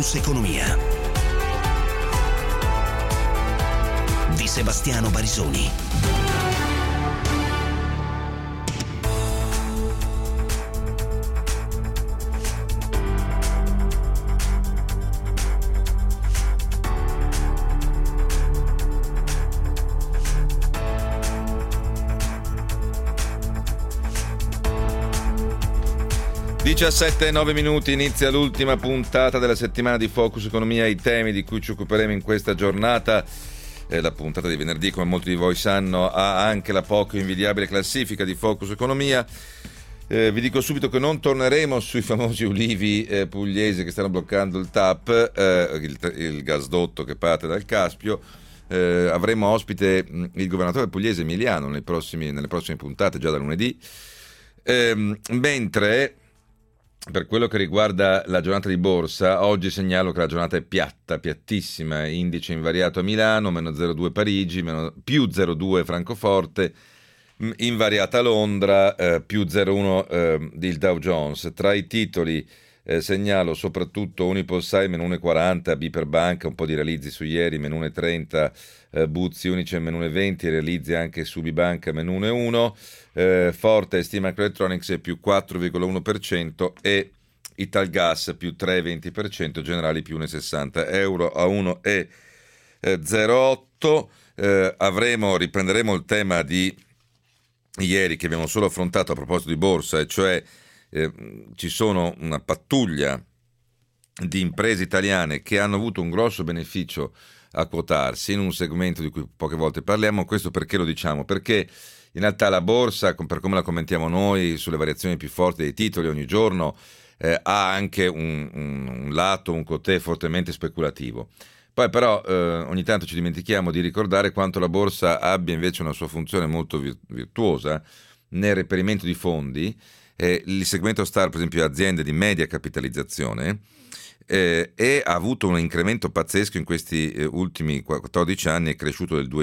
Focus Economia di Sebastiano Barisoni. e 9 minuti, inizia l'ultima puntata della settimana di Focus Economia, i temi di cui ci occuperemo in questa giornata. La puntata di venerdì, come molti di voi sanno, ha anche la poco invidiabile classifica di Focus Economia. Vi dico subito che non torneremo sui famosi ulivi pugliesi che stanno bloccando il TAP, il gasdotto che parte dal Caspio. Avremo ospite il governatore pugliese Emiliano nelle prossime puntate, già da lunedì. Mentre per quello che riguarda la giornata di borsa, oggi segnalo che la giornata è piattissima, indice invariato a Milano, meno 0,2 Parigi, più 0,2 Francoforte, invariata a Londra, più 0,1 il Dow Jones. Tra i titoli segnalo soprattutto Unipolsai meno 1,40, Biper Banca, un po' di realizzi su ieri, meno 1,30, Buzzi Unicem meno 1,20, realizzi anche su Bibanca meno 1,1, Forte Stima Electronics più 4,1% e Italgas più 3,20%, Generali più 1,60, euro a 1,08. Riprenderemo il tema di ieri che abbiamo solo affrontato a proposito di borsa, e cioè ci sono una pattuglia di imprese italiane che hanno avuto un grosso beneficio a quotarsi in un segmento di cui poche volte parliamo. Questo perché lo diciamo? Perché in realtà la borsa, per come la commentiamo noi sulle variazioni più forti dei titoli ogni giorno, ha anche un lato, un cotè fortemente speculativo. Poi però ogni tanto ci dimentichiamo di ricordare quanto la borsa abbia invece una sua funzione molto virtuosa nel reperimento di fondi. Il segmento star, per esempio, aziende di media capitalizzazione, e ha avuto un incremento pazzesco in questi ultimi 14 anni, è cresciuto del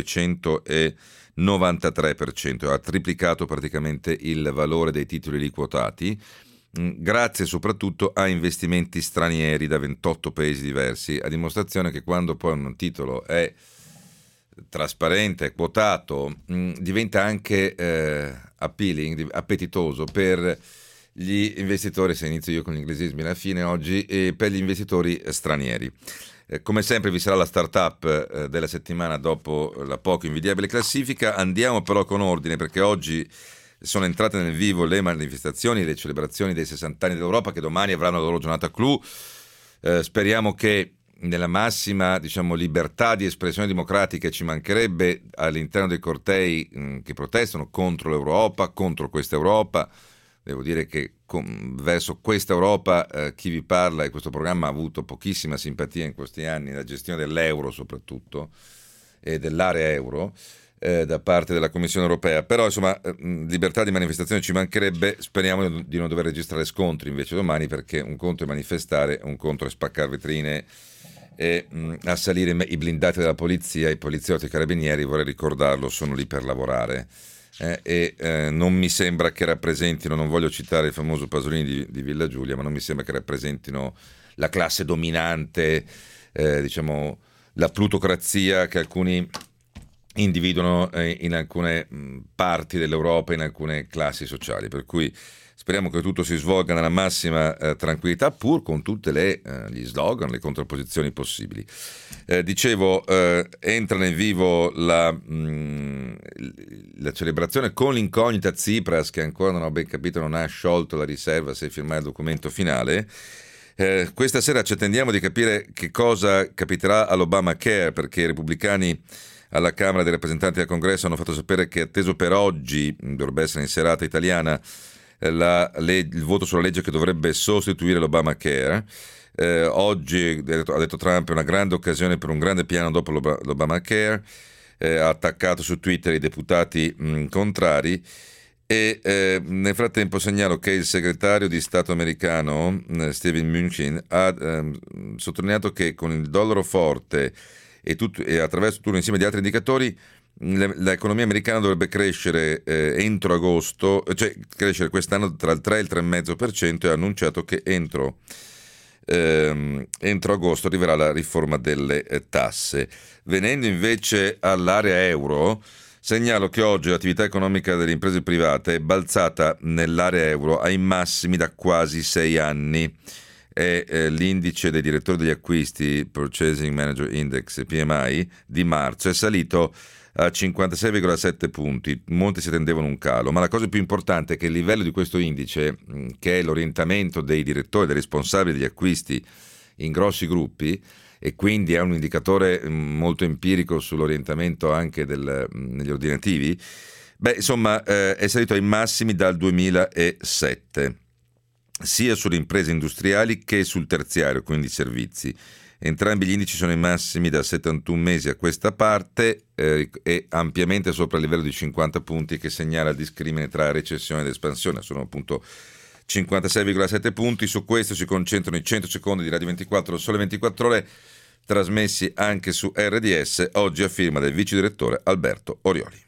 293%, ha triplicato praticamente il valore dei titoli lì quotati, grazie soprattutto a investimenti stranieri da 28 paesi diversi, a dimostrazione che quando poi un titolo è trasparente, è quotato, diventa anche appealing, appetitoso per gli investitori, se inizio io con gli inglesismi alla fine oggi, e per gli investitori stranieri. Come sempre vi sarà la startup della settimana dopo la poco invidiabile classifica. Andiamo però con ordine, perché oggi sono entrate nel vivo le manifestazioni, le celebrazioni dei 60 anni dell'Europa, che domani avranno la loro giornata clou. Speriamo che nella massima, libertà di espressione democratica, ci mancherebbe, all'interno dei cortei che protestano contro l'Europa, contro questa Europa. Devo dire che verso questa Europa chi vi parla e questo programma ha avuto pochissima simpatia in questi anni, la gestione dell'euro soprattutto e dell'area euro da parte della Commissione europea. Però insomma, libertà di manifestazione ci mancherebbe. Speriamo di non dover registrare scontri invece domani, perché un conto è manifestare, un conto è spaccare vetrine e assalire i blindati della polizia. I poliziotti e i carabinieri, vorrei ricordarlo, sono lì per lavorare, non mi sembra che rappresentino, non voglio citare il famoso Pasolini di Villa Giulia, ma non mi sembra che rappresentino la classe dominante, la plutocrazia che alcuni individuano in alcune parti dell'Europa, in alcune classi sociali, per cui speriamo che tutto si svolga nella massima tranquillità, pur con tutte gli slogan, le contrapposizioni possibili. Entra nel vivo la celebrazione con l'incognita Tsipras, che ancora non ho ben capito, non ha sciolto la riserva se firmare il documento finale. Questa sera ci attendiamo di capire che cosa capiterà all'Obamacare, perché i repubblicani alla Camera dei rappresentanti del Congresso hanno fatto sapere che, atteso per oggi, dovrebbe essere in serata italiana, il voto sulla legge che dovrebbe sostituire l'Obamacare. Oggi, ha detto Trump, è una grande occasione per un grande piano dopo l'Obamacare. Ha attaccato su Twitter i deputati contrari. E nel frattempo segnalo che il segretario di Stato americano Steven Mnuchin ha sottolineato che con il dollaro forte e attraverso tutto un insieme di altri indicatori l'economia americana dovrebbe crescere entro agosto, cioè crescere quest'anno tra il 3 e il 3,5%, e ha annunciato che entro entro agosto arriverà la riforma delle tasse. Venendo invece all'area euro, segnalo che oggi l'attività economica delle imprese private è balzata nell'area euro ai massimi da quasi 6 anni. L'indice dei direttori degli acquisti, Purchasing Manager Index, PMI, di marzo è salito a 56,7 punti. Molti si attendevano un calo, ma la cosa più importante è che il livello di questo indice, che è l'orientamento dei direttori, dei responsabili degli acquisti in grossi gruppi, e quindi è un indicatore molto empirico sull'orientamento anche negli ordinativi, insomma è salito ai massimi dal 2007, sia sulle imprese industriali che sul terziario, quindi servizi. Entrambi gli indici sono i massimi da 71 mesi a questa parte e ampiamente sopra il livello di 50 punti che segnala il discrimine tra recessione ed espansione. Sono appunto 56,7 punti. Su questo si concentrano i 100 secondi di Radio 24, Sole 24 Ore, trasmessi anche su RDS, oggi a firma del vice direttore Alberto Orioli.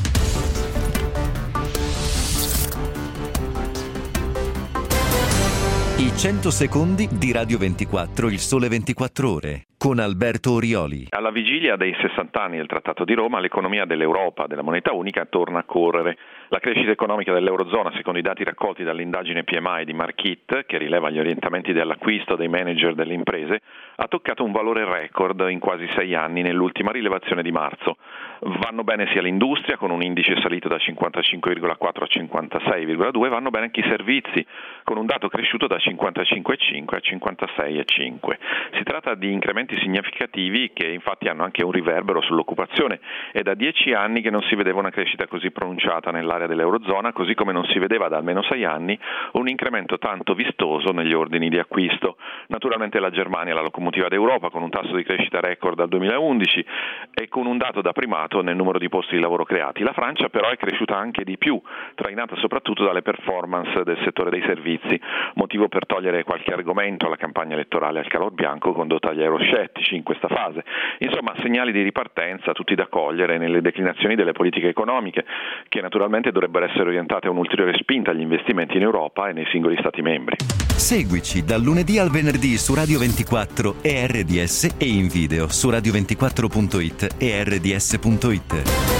I 100 secondi di Radio 24, il Sole 24 Ore, con Alberto Orioli. Alla vigilia dei 60 anni del Trattato di Roma, l'economia dell'Europa, della moneta unica, torna a correre. La crescita economica dell'Eurozona, secondo i dati raccolti dall'indagine PMI di Markit, che rileva gli orientamenti dell'acquisto dei manager delle imprese, ha toccato un valore record in quasi 6 anni nell'ultima rilevazione di marzo. Vanno bene sia l'industria, con un indice salito da 55,4 a 56,2, vanno bene anche i servizi, con un dato cresciuto da 55,5 a 56,5. Si tratta di incrementi significativi che infatti hanno anche un riverbero sull'occupazione. È da 10 anni che non si vedeva una crescita così pronunciata nell'area dell'Eurozona, così come non si vedeva da almeno 6 anni un incremento tanto vistoso negli ordini di acquisto. Naturalmente la Germania è la locomotiva d'Europa, con un tasso di crescita record dal 2011 e con un dato da primato nel numero di posti di lavoro creati. La Francia però è cresciuta anche di più, trainata soprattutto dalle performance del settore dei servizi, motivo per togliere qualche argomento alla campagna elettorale al calor bianco condotta agli euroscettici in questa fase. Insomma, segnali di ripartenza tutti da cogliere nelle declinazioni delle politiche economiche, che naturalmente dovrebbero essere orientate a un'ulteriore spinta agli investimenti in Europa e nei singoli Stati membri. Seguici dal lunedì al venerdì su Radio 24 e RDS e in video su radio24.it e rds.it.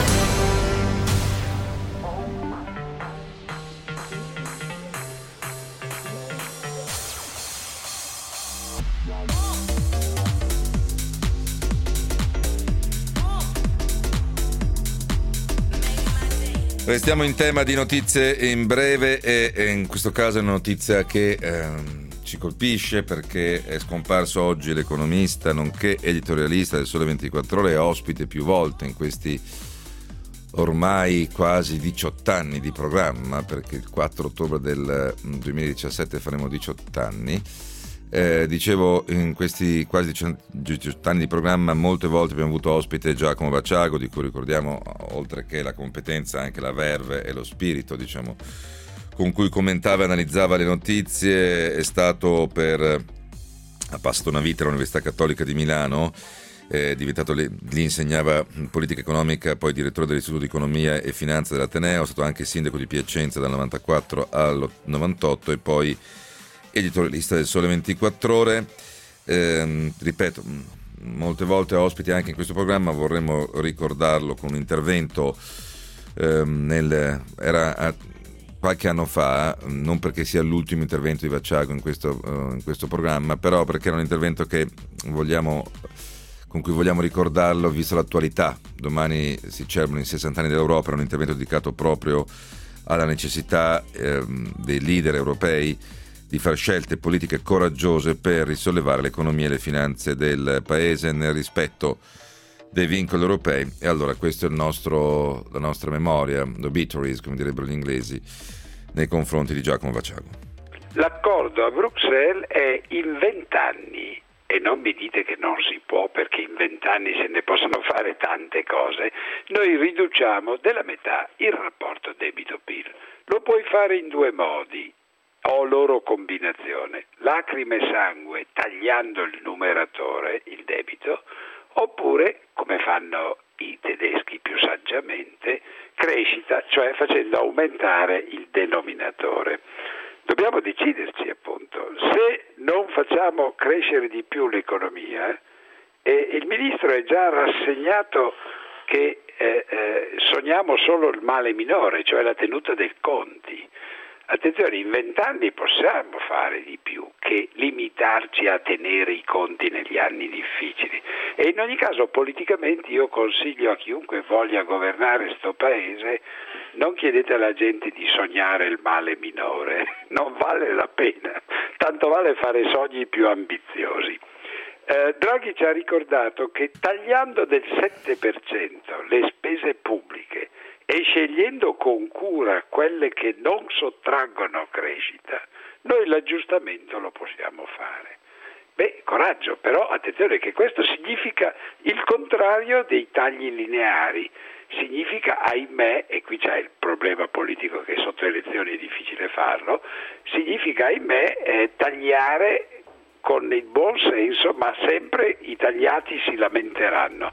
Restiamo in tema di notizie in breve e in questo caso è una notizia che ci colpisce perché è scomparso oggi l'economista nonché editorialista del Sole 24 Ore e ospite più volte in questi ormai quasi 18 anni di programma, perché il 4 ottobre del 2017 faremo 18 anni. Dicevo, in questi quasi 18 anni di programma molte volte abbiamo avuto ospite Giacomo Bacciago, di cui ricordiamo oltre che la competenza anche la verve e lo spirito, diciamo, con cui commentava e analizzava le notizie. È stato ha passato una vita all'Università Cattolica di Milano, è diventato lì insegnava politica economica, poi direttore dell'Istituto di Economia e Finanza dell'Ateneo, è stato anche sindaco di Piacenza dal 94 al 98 e poi editorialista del Sole 24 Ore. Ripeto, molte volte ospiti anche in questo programma, vorremmo ricordarlo con un intervento era qualche anno fa, non perché sia l'ultimo intervento di Bacciago in questo programma, però perché era un intervento con cui vogliamo ricordarlo visto l'attualità. Domani si celebrano i 60 anni dell'Europa, era un intervento dedicato proprio alla necessità dei leader europei di fare scelte politiche coraggiose per risollevare l'economia e le finanze del paese nel rispetto dei vincoli europei. E allora questo è la nostra memoria, l'obituaries, come direbbero gli inglesi, nei confronti di Giacomo Bacciago. L'accordo a Bruxelles è in 20 anni e non mi dite che non si può, perché in 20 anni se ne possono fare tante cose. Noi riduciamo della metà il rapporto debito-PIL. Lo puoi fare in 2 modi o loro combinazione: lacrime e sangue, tagliando il numeratore, il debito, oppure, come fanno i tedeschi più saggiamente, crescita, cioè facendo aumentare il denominatore. Dobbiamo deciderci, appunto. Se non facciamo crescere di più l'economia, e il ministro è già rassegnato che sogniamo solo il male minore, cioè la tenuta dei conti. Attenzione, in 20 anni possiamo fare di più che limitarci a tenere i conti negli anni difficili, e in ogni caso politicamente io consiglio a chiunque voglia governare sto paese: non chiedete alla gente di sognare il male minore, non vale la pena, tanto vale fare sogni più ambiziosi. Draghi ci ha ricordato che tagliando del 7% le spese pubbliche e scegliendo con cura quelle che non sottraggono crescita, noi l'aggiustamento lo possiamo fare. Coraggio, però attenzione che questo significa il contrario dei tagli lineari, significa, ahimè, e qui c'è il problema politico che sotto elezioni è difficile farlo, significa, ahimè, tagliare con il buon senso, ma sempre i tagliati si lamenteranno.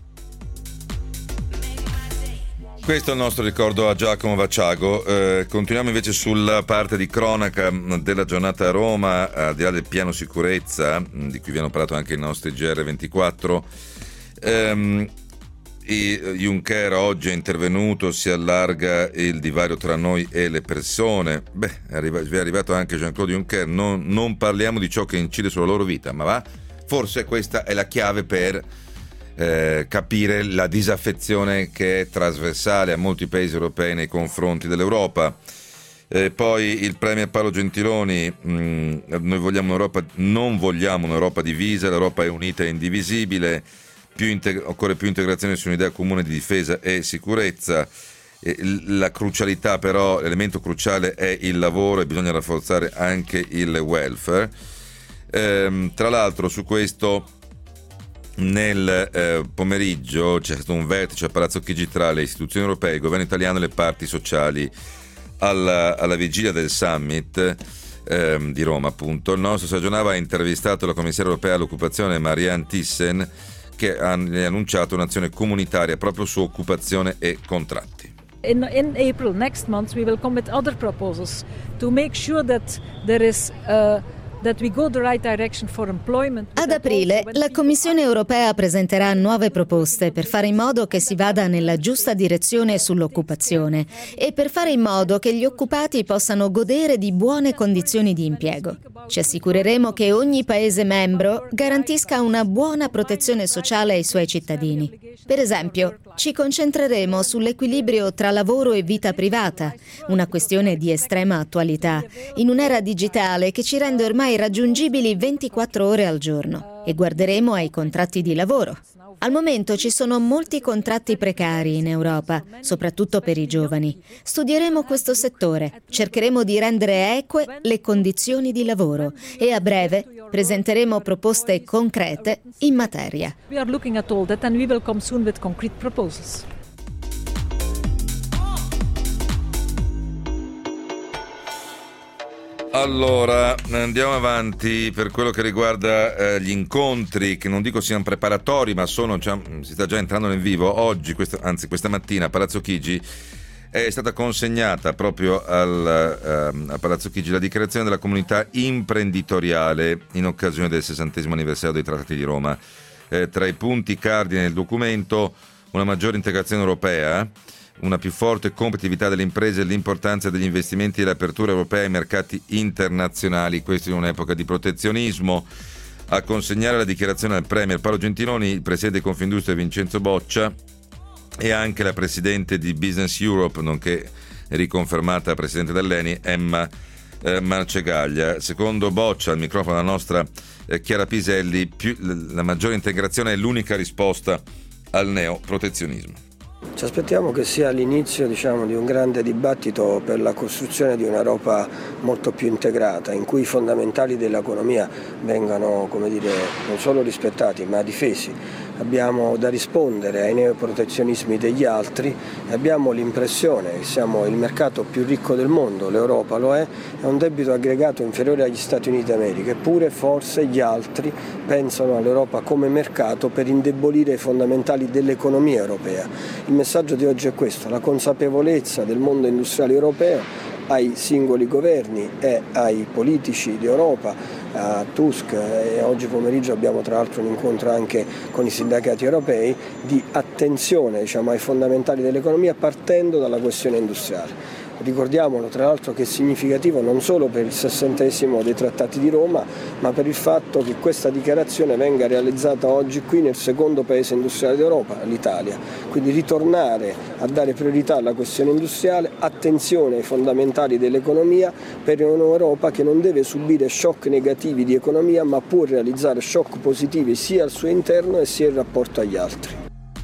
Questo è il nostro ricordo a Giacomo Vacciago. Continuiamo invece sulla parte di cronaca della giornata a Roma, al di là del piano sicurezza, di cui vi hanno parlato anche i nostri GR24. Juncker oggi è intervenuto, si allarga il divario tra noi e le persone. Vi è arrivato anche Jean-Claude Juncker, non parliamo di ciò che incide sulla loro vita, ma forse questa è la chiave per capire la disaffezione che è trasversale a molti paesi europei nei confronti dell'Europa. Poi il premier Paolo Gentiloni: noi vogliamo un'Europa, non vogliamo un'Europa divisa, l'Europa è unita e indivisibile, occorre più integrazione su un'idea comune di difesa e sicurezza. La crucialità, però, l'elemento cruciale è il lavoro, e bisogna rafforzare anche il welfare. Tra l'altro, su questo nel pomeriggio c'è stato un vertice a Palazzo Chigi tra le istituzioni europee, il governo italiano e le parti sociali alla vigilia del summit di Roma, appunto. Il nostro Sagionava ha intervistato la commissaria europea all'occupazione Marianne Thyssen, che ha annunciato un'azione comunitaria proprio su occupazione e contratti. In April next month we will come with other proposals to make sure that there is Ad aprile la Commissione europea presenterà nuove proposte per fare in modo che si vada nella giusta direzione sull'occupazione e per fare in modo che gli occupati possano godere di buone condizioni di impiego. Ci assicureremo che ogni Paese membro garantisca una buona protezione sociale ai suoi cittadini. Per esempio, ci concentreremo sull'equilibrio tra lavoro e vita privata, una questione di estrema attualità, in un'era digitale che ci rende ormai raggiungibili 24 ore al giorno, e guarderemo ai contratti di lavoro. Al momento ci sono molti contratti precari in Europa, soprattutto per i giovani. Studieremo questo settore, cercheremo di rendere eque le condizioni di lavoro e a breve presenteremo proposte concrete in materia. We are looking at all that and we will come soon with concrete proposals. Allora, andiamo avanti per quello che riguarda gli incontri, che non dico siano preparatori, ma si sta già entrando nel vivo. Oggi, questa mattina a Palazzo Chigi è stata consegnata proprio a Palazzo Chigi la dichiarazione della comunità imprenditoriale in occasione del 60° anniversario dei Trattati di Roma. Tra i punti cardine del documento, una maggiore integrazione europea, una più forte competitività delle imprese e l'importanza degli investimenti e l'apertura europea ai mercati internazionali. Questo in un'epoca di protezionismo. A consegnare la dichiarazione al premier Paolo Gentiloni, il presidente di Confindustria Vincenzo Boccia e anche la presidente di Business Europe, nonché riconfermata presidente dell'ENI, Emma Marcegaglia. Secondo Boccia, al microfono della nostra Chiara Piselli, la maggiore integrazione è l'unica risposta al neoprotezionismo. Ci aspettiamo che sia l'inizio, di un grande dibattito per la costruzione di un'Europa molto più integrata, in cui i fondamentali dell'economia vengano, non solo rispettati ma difesi. Abbiamo da rispondere ai neoprotezionismi degli altri e abbiamo l'impressione che siamo il mercato più ricco del mondo, l'Europa lo è un debito aggregato inferiore agli Stati Uniti d'America, eppure forse gli altri pensano all'Europa come mercato per indebolire i fondamentali dell'economia europea. Il messaggio di oggi è questo: la consapevolezza del mondo industriale europeo ai singoli governi e ai politici d'Europa, a Tusk, e oggi pomeriggio abbiamo tra l'altro un incontro anche con i sindacati europei, di attenzione, diciamo, ai fondamentali dell'economia partendo dalla questione industriale. Ricordiamolo tra l'altro che è significativo non solo per il 60° dei trattati di Roma, ma per il fatto che questa dichiarazione venga realizzata oggi qui nel secondo paese industriale d'Europa, l'Italia. Quindi ritornare a dare priorità alla questione industriale, attenzione ai fondamentali dell'economia per un'Europa che non deve subire shock negativi di economia, ma può realizzare shock positivi sia al suo interno e sia in rapporto agli altri.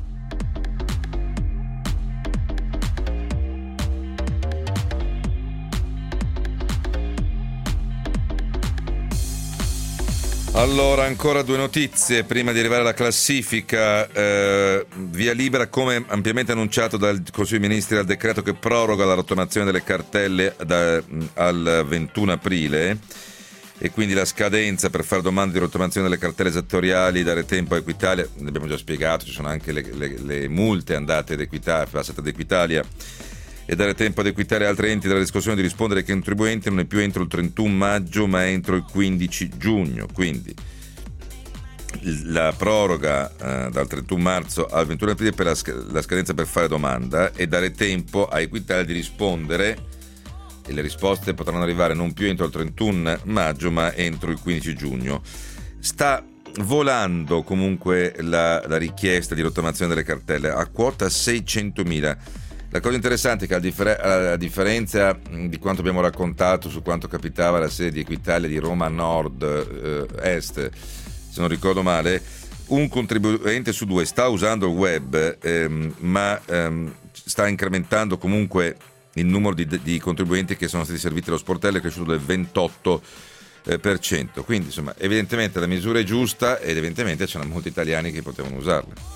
Allora, ancora 2 notizie prima di arrivare alla classifica. Via libera, come ampiamente annunciato dal Consiglio dei Ministri, al decreto che proroga la rottamazione delle cartelle al 21 aprile e quindi la scadenza per fare domande di rottamazione delle cartelle esattoriali, dare tempo a Equitalia. Ne abbiamo già spiegato, ci sono anche le multe andate ad Equitalia, passate ad Equitalia, e dare tempo ad Equitalia e altri enti della riscossione di rispondere ai contribuenti non è più entro il 31 maggio ma entro il 15 giugno. Quindi la proroga dal 31 marzo al 21 aprile per la scadenza per fare domanda e dare tempo a Equitalia di rispondere, e le risposte potranno arrivare non più entro il 31 maggio ma entro il 15 giugno. Sta volando comunque la richiesta di rottamazione delle cartelle a quota 600.000. La cosa interessante è che a differenza di quanto abbiamo raccontato su quanto capitava alla sede di Equitalia di Roma Nord Est, se non ricordo male, un contribuente su 2 sta usando il web, ma sta incrementando comunque il numero di contribuenti che sono stati serviti allo sportello, è cresciuto del 28%. Quindi insomma evidentemente la misura è giusta ed evidentemente c'erano molti italiani che potevano usarla.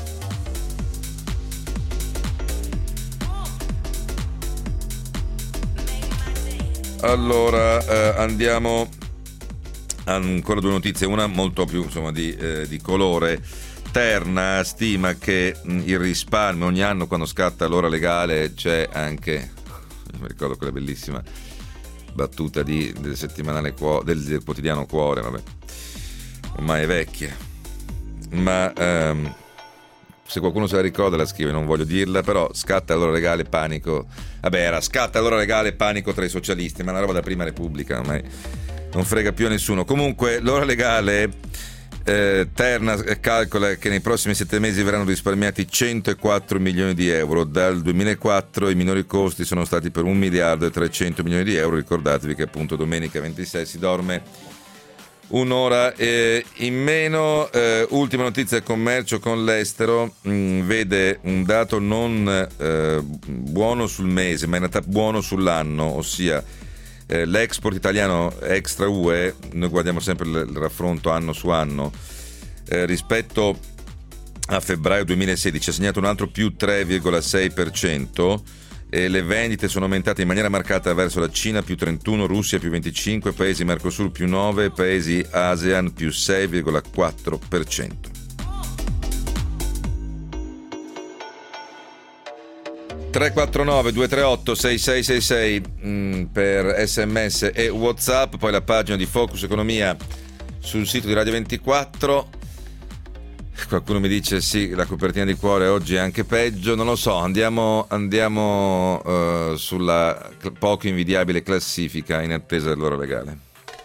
Allora andiamo ancora 2 notizie, una molto più insomma di colore. Terna stima che il risparmio ogni anno quando scatta l'ora legale c'è anche, mi ricordo quella bellissima battuta del settimanale del quotidiano Cuore, vabbè, ormai è vecchia, ma se qualcuno se la ricorda la scrive, non voglio dirla, però scatta l'ora legale, panico. Vabbè, era scatta l'ora legale, panico tra i socialisti, ma è una roba da prima Repubblica, ormai non frega più a nessuno. Comunque l'ora legale, Terna calcola che nei prossimi 7 mesi verranno risparmiati 104 milioni di euro. Dal 2004 i minori costi sono stati per 1 miliardo e 300 milioni di euro. Ricordatevi che appunto domenica 26 si dorme un'ora in meno. Ultima notizia: il commercio con l'estero vede un dato non buono sul mese, ma in realtà buono sull'anno, ossia l'export italiano extra UE, noi guardiamo sempre il raffronto anno su anno, rispetto a febbraio 2016 ha segnato un altro più 3,6%. E le vendite sono aumentate in maniera marcata verso la Cina più 31, Russia più 25, paesi Mercosur più 9, paesi ASEAN più 6,4%. (349-238-6666) per SMS e WhatsApp, poi la pagina di Focus Economia sul sito di Radio 24. Qualcuno mi dice sì, la copertina di Cuore oggi è anche peggio, non lo so, andiamo sulla poco invidiabile classifica in attesa dell'ora legale.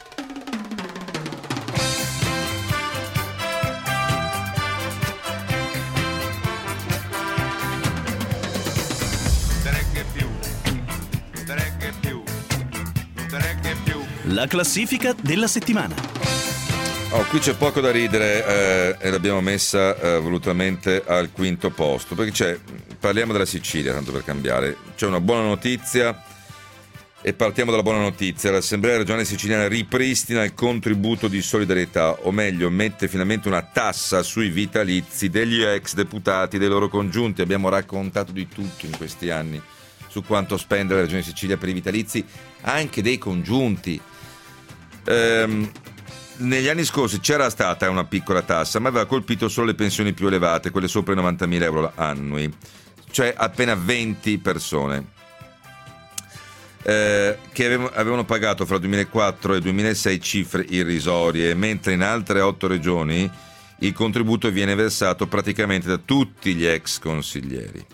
La classifica della settimana. Qui c'è poco da ridere e l'abbiamo messa volutamente al 5° posto, perché parliamo della Sicilia, tanto per cambiare. C'è una buona notizia e partiamo dalla buona notizia. L'Assemblea regionale siciliana ripristina il contributo di solidarietà, o meglio mette finalmente una tassa sui vitalizi degli ex deputati e dei loro congiunti. Abbiamo raccontato di tutto in questi anni su quanto spende la Regione Sicilia per i vitalizi, anche dei congiunti. Negli anni scorsi c'era stata una piccola tassa, ma aveva colpito solo le pensioni più elevate, quelle sopra i 90.000 euro annui, cioè appena 20 persone. che avevano pagato fra il 2004 e il 2006 cifre irrisorie, mentre in altre 8 regioni il contributo viene versato praticamente da tutti gli ex consiglieri.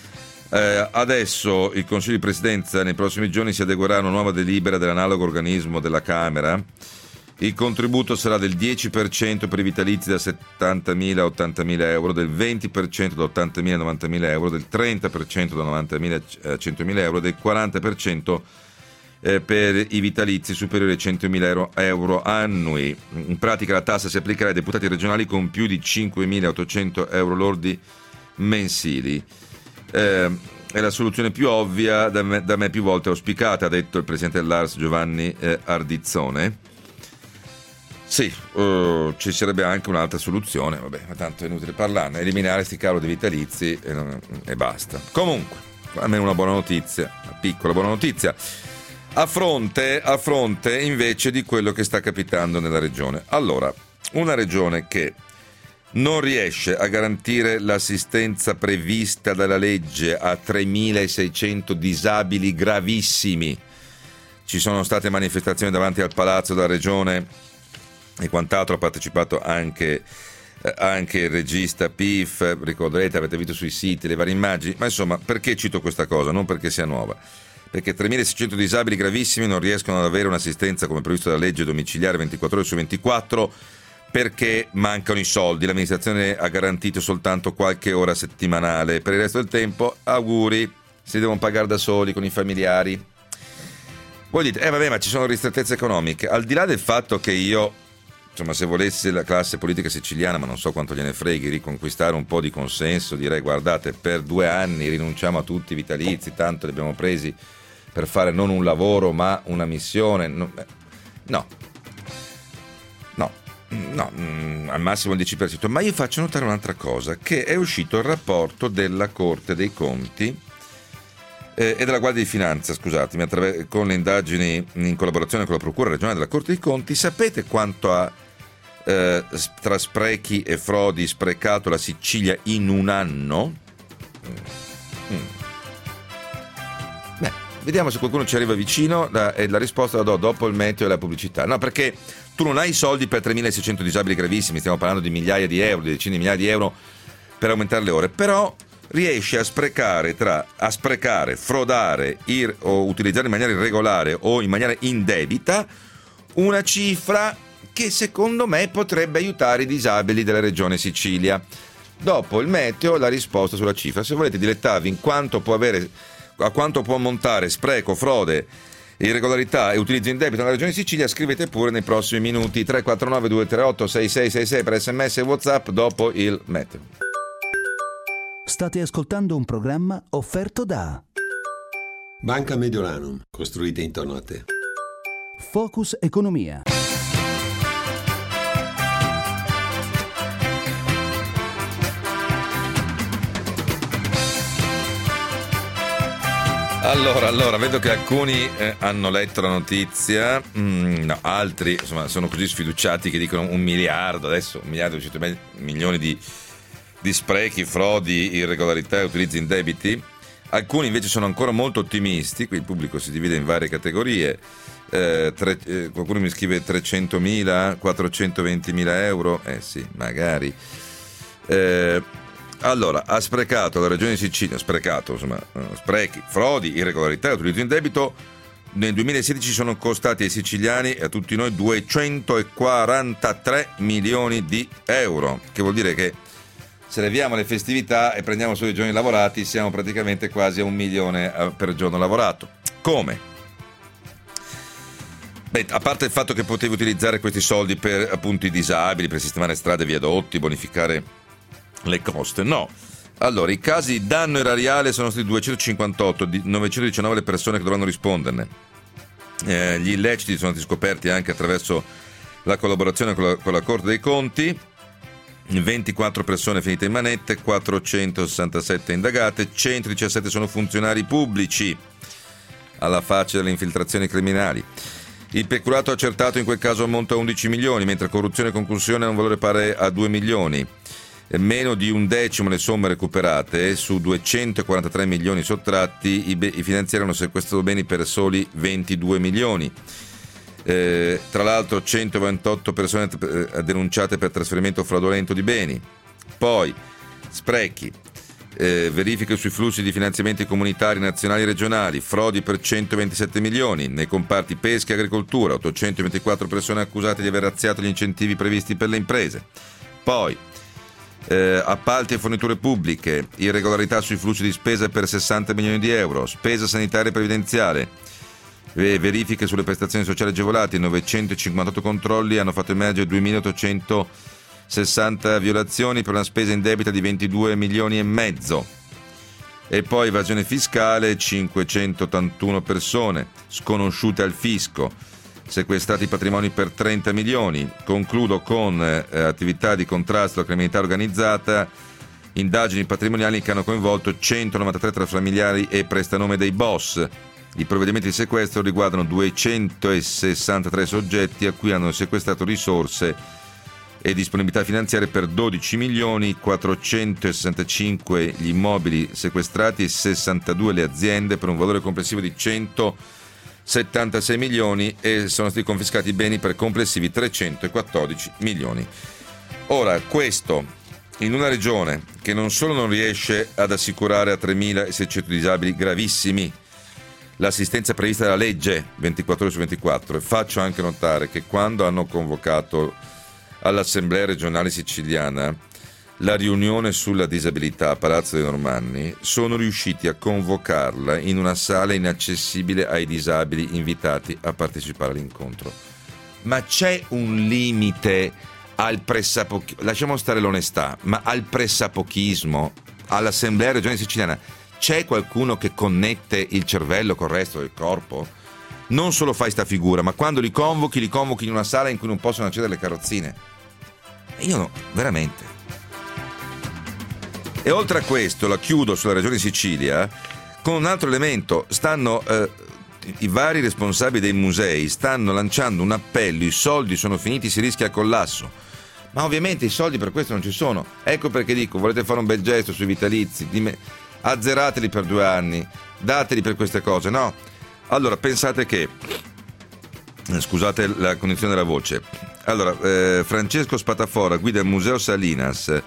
Adesso il Consiglio di Presidenza nei prossimi giorni si adeguerà a una nuova delibera dell'analogo organismo della Camera. Il contributo sarà del 10% per i vitalizi da 70.000 a 80.000 euro, del 20% da 80.000 a 90.000 euro, del 30% da 90.000 a 100.000 euro, del 40% per i vitalizi superiori ai 100.000 euro annui. In pratica la tassa si applicherà ai deputati regionali con più di 5.800 euro lordi mensili. È la soluzione più ovvia, da me più volte auspicata, ha detto il presidente dell'ARS Giovanni Ardizzone. Sì, ci sarebbe anche un'altra soluzione, vabbè, ma tanto è inutile parlarne, eliminare sti caro dei vitalizi e basta. Comunque, almeno una buona notizia, una piccola buona notizia, a fronte invece di quello che sta capitando nella regione. Allora, una regione che non riesce a garantire l'assistenza prevista dalla legge a 3.600 disabili gravissimi. Ci sono state manifestazioni davanti al palazzo della regione e quant'altro, ha partecipato anche il regista PIF, ricorderete, avete visto sui siti le varie immagini, ma insomma, perché cito questa cosa? Non perché sia nuova, perché 3.600 disabili gravissimi non riescono ad avere un'assistenza come previsto dalla legge domiciliare 24 ore su 24 perché mancano i soldi. L'amministrazione ha garantito soltanto qualche ora settimanale, per il resto del tempo auguri, si devono pagare da soli con i familiari. Voi dite, vabbè, ma ci sono ristrettezze economiche. Al di là del fatto che io, insomma, se volesse la classe politica siciliana, ma non so quanto gliene freghi, riconquistare un po' di consenso, direi guardate, per 2 anni rinunciamo a tutti i vitalizi, tanto li abbiamo presi per fare non un lavoro ma una missione. No, al massimo il 10%. Ma io faccio notare un'altra cosa, che è uscito il rapporto della Corte dei Conti e della Guardia di Finanza, scusatemi, con le indagini in collaborazione con la Procura regionale della Corte dei Conti. Sapete quanto ha tra sprechi e frodi sprecato la Sicilia in un anno? Beh, vediamo se qualcuno ci arriva vicino e la risposta la do dopo il meteo e la pubblicità. No, perché tu non hai i soldi per 3.600 disabili gravissimi, stiamo parlando di migliaia di euro, di decine di migliaia di euro per aumentare le ore, però riesce a sprecare, frodare o utilizzare in maniera irregolare o in maniera indebita una cifra che secondo me potrebbe aiutare i disabili della regione Sicilia. Dopo il meteo la risposta sulla cifra. Se volete dilettarvi in quanto può avere, a quanto può ammontare spreco, frode, irregolarità e utilizzo indebito nella regione Sicilia, scrivete pure nei prossimi minuti. 349 238 6666 per SMS e WhatsApp dopo il meteo. State ascoltando un programma offerto da Banca Mediolanum, costruite intorno a te. Focus Economia. Allora, vedo che alcuni hanno letto la notizia, no, altri insomma sono così sfiduciati che dicono 1 miliardo, adesso 1.200 milioni di sprechi, frodi, irregolarità e utilizzi indebiti. Alcuni invece sono ancora molto ottimisti, qui il pubblico si divide in varie categorie, qualcuno mi scrive 300.000, 420.000 euro, sì, magari. Allora, ha sprecato la regione Sicilia, sprechi, frodi, irregolarità e utilizzo indebito. Nel 2016 sono costati ai siciliani e a tutti noi 243 milioni di euro, che vuol dire che se leviamo le festività e prendiamo solo i giorni lavorati siamo praticamente quasi a 1 milione per giorno lavorato. Come? Beh, a parte il fatto che potevi utilizzare questi soldi per appunto i disabili, per sistemare strade, viadotti, bonificare le coste, no. Allora, i casi di danno erariale sono stati 258, 919 le persone che dovranno risponderne. Gli illeciti sono stati scoperti anche attraverso la collaborazione con la Corte dei Conti. 24 persone finite in manette, 467 indagate, 117 sono funzionari pubblici, alla faccia delle infiltrazioni criminali. Il peculato accertato in quel caso ammonta a 11 milioni, mentre corruzione e concussione ha un valore pari a 2 milioni. meno di un decimo le somme recuperate. Su 243 milioni sottratti, i finanziari hanno sequestrato beni per soli 22 milioni. Tra l'altro 128 persone denunciate per trasferimento fraudolento di beni. Poi sprechi, verifiche sui flussi di finanziamenti comunitari, nazionali e regionali, frodi per 127 milioni nei comparti pesca e agricoltura, 824 persone accusate di aver razziato gli incentivi previsti per le imprese. Poi appalti e forniture pubbliche, irregolarità sui flussi di spesa per 60 milioni di euro, spesa sanitaria e previdenziale, verifiche sulle prestazioni sociali agevolate, 958 controlli hanno fatto emergere 2860 violazioni per una spesa indebita di 22 milioni e mezzo. E poi evasione fiscale, 581 persone sconosciute al fisco, sequestrati patrimoni per 30 milioni. Concludo con attività di contrasto alla criminalità organizzata, indagini patrimoniali che hanno coinvolto 193 tra familiari e prestanome dei boss. I provvedimenti di sequestro riguardano 263 soggetti a cui hanno sequestrato risorse e disponibilità finanziarie per 12 milioni, 465 gli immobili sequestrati e 62 le aziende, per un valore complessivo di 176 milioni, e sono stati confiscati beni per complessivi 314 milioni. Ora, questo in una regione che non solo non riesce ad assicurare a 3.600 disabili gravissimi l'assistenza prevista dalla legge 24 ore su 24, e faccio anche notare che quando hanno convocato all'Assemblea regionale siciliana la riunione sulla disabilità a Palazzo dei Normanni, sono riusciti a convocarla in una sala inaccessibile ai disabili invitati a partecipare all'incontro. Ma c'è un limite al pressapochismo, lasciamo stare l'onestà, ma al pressapochismo all'Assemblea regionale siciliana c'è qualcuno che connette il cervello col resto del corpo? Non solo fai sta figura, ma quando li convochi in una sala in cui non possono accedere le carrozzine. Io no, veramente. E oltre a questo, la chiudo sulla regione Sicilia con un altro elemento. I vari responsabili dei musei stanno lanciando un appello: i soldi sono finiti, si rischia il collasso. Ma ovviamente i soldi per questo non ci sono. Ecco perché dico, volete fare un bel gesto sui vitalizi, azzerateli per 2 anni, dateli per queste cose, no? Allora, pensate che, scusate la condizione della voce, allora, Francesco Spatafora guida il Museo Salinas,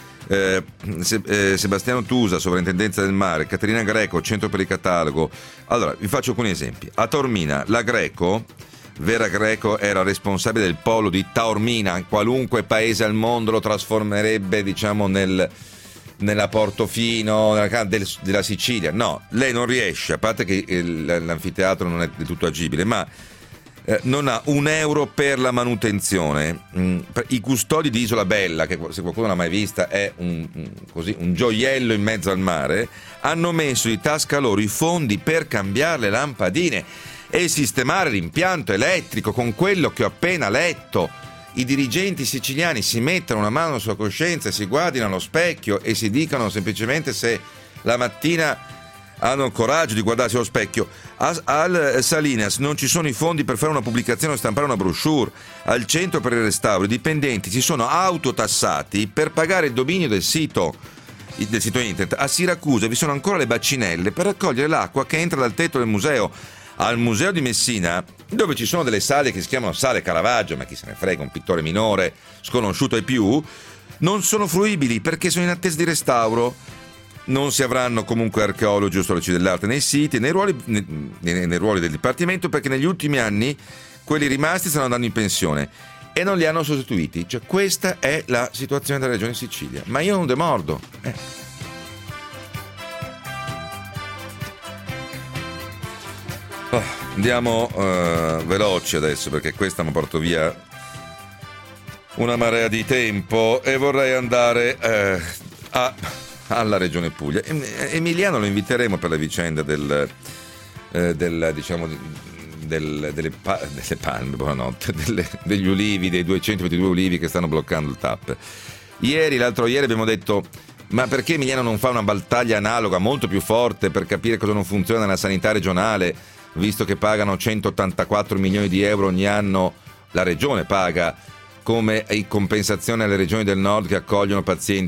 Sebastiano Tusa, Sovrintendenza del Mare, Caterina Greco, Centro per il Catalogo. Allora, vi faccio alcuni esempi. A Taormina, la Greco, Vera Greco, era responsabile del polo di Taormina. Qualunque paese al mondo lo trasformerebbe, diciamo, nella Portofino, della Sicilia. No, lei non riesce, a parte che l'anfiteatro non è del tutto agibile, ma non ha un euro per la manutenzione. I custodi di Isola Bella, che se qualcuno l'ha mai vista è un gioiello in mezzo al mare, hanno messo di tasca loro i fondi per cambiare le lampadine e sistemare l'impianto elettrico. Con quello che ho appena letto, i dirigenti siciliani si mettono una mano sulla coscienza e si guardino allo specchio e si dicano semplicemente se la mattina hanno il coraggio di guardarsi allo specchio. Al Salinas non ci sono i fondi per fare una pubblicazione o stampare una brochure. Al centro per il restauro i dipendenti si sono autotassati per pagare il dominio del sito internet. A Siracusa vi sono ancora le bacinelle per raccogliere l'acqua che entra dal tetto del museo. Al museo di Messina, dove ci sono delle sale che si chiamano Sale Caravaggio, ma chi se ne frega, un pittore minore sconosciuto ai più, non sono fruibili perché sono in attesa di restauro. Non si avranno comunque archeologi o storici dell'arte nei siti, nei ruoli del Dipartimento, perché negli ultimi anni quelli rimasti stanno andando in pensione e non li hanno sostituiti. Cioè, questa è la situazione della regione Sicilia. Ma io non demordo. Andiamo veloci adesso, perché questa mi porto via una marea di tempo e vorrei andare alla regione Puglia. Emiliano lo inviteremo per la vicenda delle palme, buonanotte, degli ulivi, dei 222 ulivi che stanno bloccando il TAP. L'altro ieri abbiamo detto: ma perché Emiliano non fa una battaglia analoga molto più forte per capire cosa non funziona nella sanità regionale, visto che pagano 184 milioni di euro ogni anno, la regione paga come compensazione alle regioni del nord che accolgono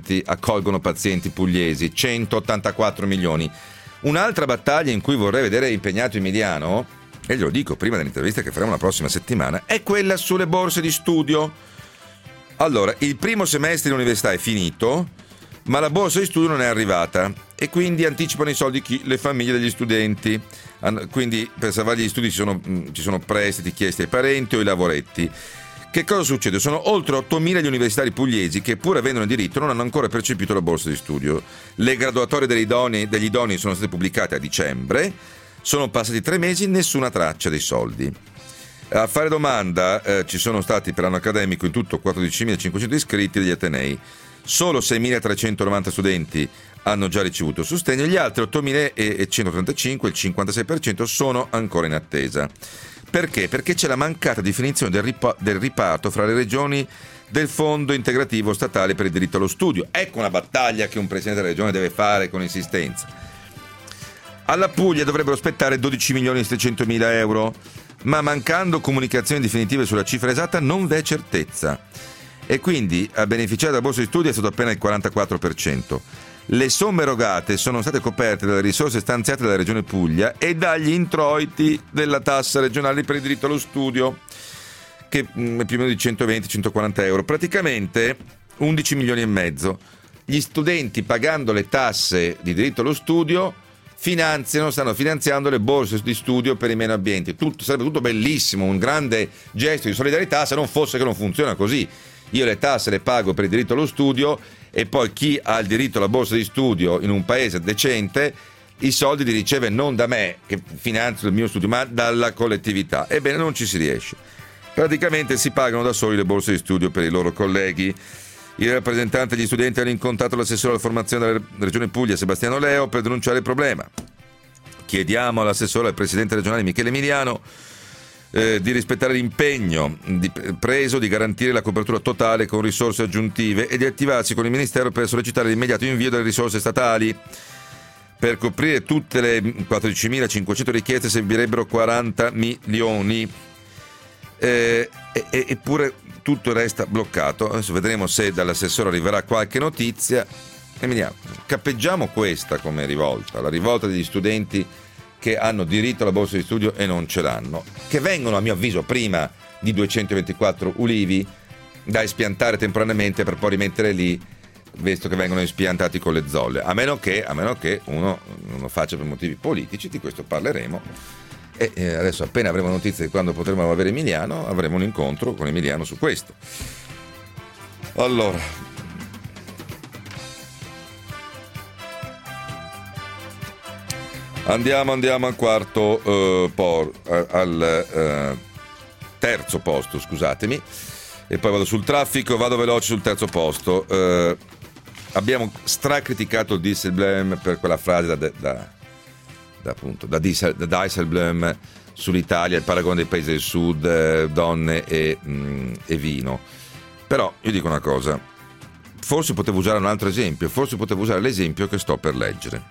pazienti pugliesi, 184 milioni. Un'altra battaglia in cui vorrei vedere impegnato Emiliano, e glielo dico prima dell'intervista che faremo la prossima settimana, è quella sulle borse di studio. Allora, il primo semestre di università è finito, ma la borsa di studio non è arrivata e quindi anticipano i soldi le famiglie degli studenti. Quindi per salvare gli studi ci sono prestiti chiesti ai parenti o ai lavoretti. Che cosa succede? Sono oltre 8.000 gli universitari pugliesi che, pur avendone diritto, non hanno ancora percepito la borsa di studio. Le graduatorie degli idonei sono state pubblicate a dicembre, sono passati 3 mesi, nessuna traccia dei soldi. A fare domanda ci sono stati per l'anno accademico in tutto 14.500 iscritti degli atenei. Solo 6.390 studenti hanno già ricevuto sostegno, gli altri 8.135, il 56%, sono ancora in attesa. Perché? Perché c'è la mancata definizione del riparto fra le regioni del Fondo Integrativo Statale per il Diritto allo Studio. Ecco una battaglia che un Presidente della Regione deve fare con insistenza. Alla Puglia dovrebbero spettare 12.600.000 euro, ma mancando comunicazioni definitive sulla cifra esatta non v'è certezza. E quindi a beneficiare della borsa di studio è stato appena il 44%. Le somme erogate sono state coperte dalle risorse stanziate dalla Regione Puglia e dagli introiti della tassa regionale per il diritto allo studio, che è più o meno di 120-140 euro, praticamente 11 milioni e mezzo. Gli studenti, pagando le tasse di diritto allo studio, stanno finanziando le borse di studio per i meno abbienti. Sarebbe tutto bellissimo, un grande gesto di solidarietà, se non fosse che non funziona così. Io le tasse le pago per il diritto allo studio e poi chi ha il diritto alla borsa di studio in un paese decente i soldi li riceve non da me che finanzio il mio studio, ma dalla collettività. Ebbene, non ci si riesce. Praticamente si pagano da soli le borse di studio per i loro colleghi. Il rappresentante degli studenti ha incontrato l'assessore alla formazione della Regione Puglia, Sebastiano Leo, per denunciare il problema. Chiediamo all'assessore e al presidente regionale Michele Emiliano di rispettare l'impegno preso di garantire la copertura totale con risorse aggiuntive e di attivarsi con il Ministero per sollecitare l'immediato invio delle risorse statali. Per coprire tutte le 14.500 richieste servirebbero 40 milioni, eppure tutto resta bloccato. Adesso vedremo se dall'assessore arriverà qualche notizia. Emiliano, cappeggiamo questa come rivolta, la rivolta degli studenti che hanno diritto alla borsa di studio e non ce l'hanno, che vengono a mio avviso prima di 224 ulivi da espiantare temporaneamente per poi rimettere lì, visto che vengono espiantati con le zolle, a meno che uno non lo faccia per motivi politici. Di questo parleremo e adesso appena avremo notizie di quando potremo avere Emiliano avremo un incontro con Emiliano su questo. Allora, Andiamo al quarto al terzo posto, scusatemi, e poi vado sul traffico, vado veloce sul terzo posto. Abbiamo stracriticato il Dijsselbloem per quella frase da Dijsselbloem sull'Italia, il paragone dei paesi del sud, donne e vino. Però io dico una cosa, forse potevo usare un altro esempio, forse potevo usare l'esempio che sto per leggere.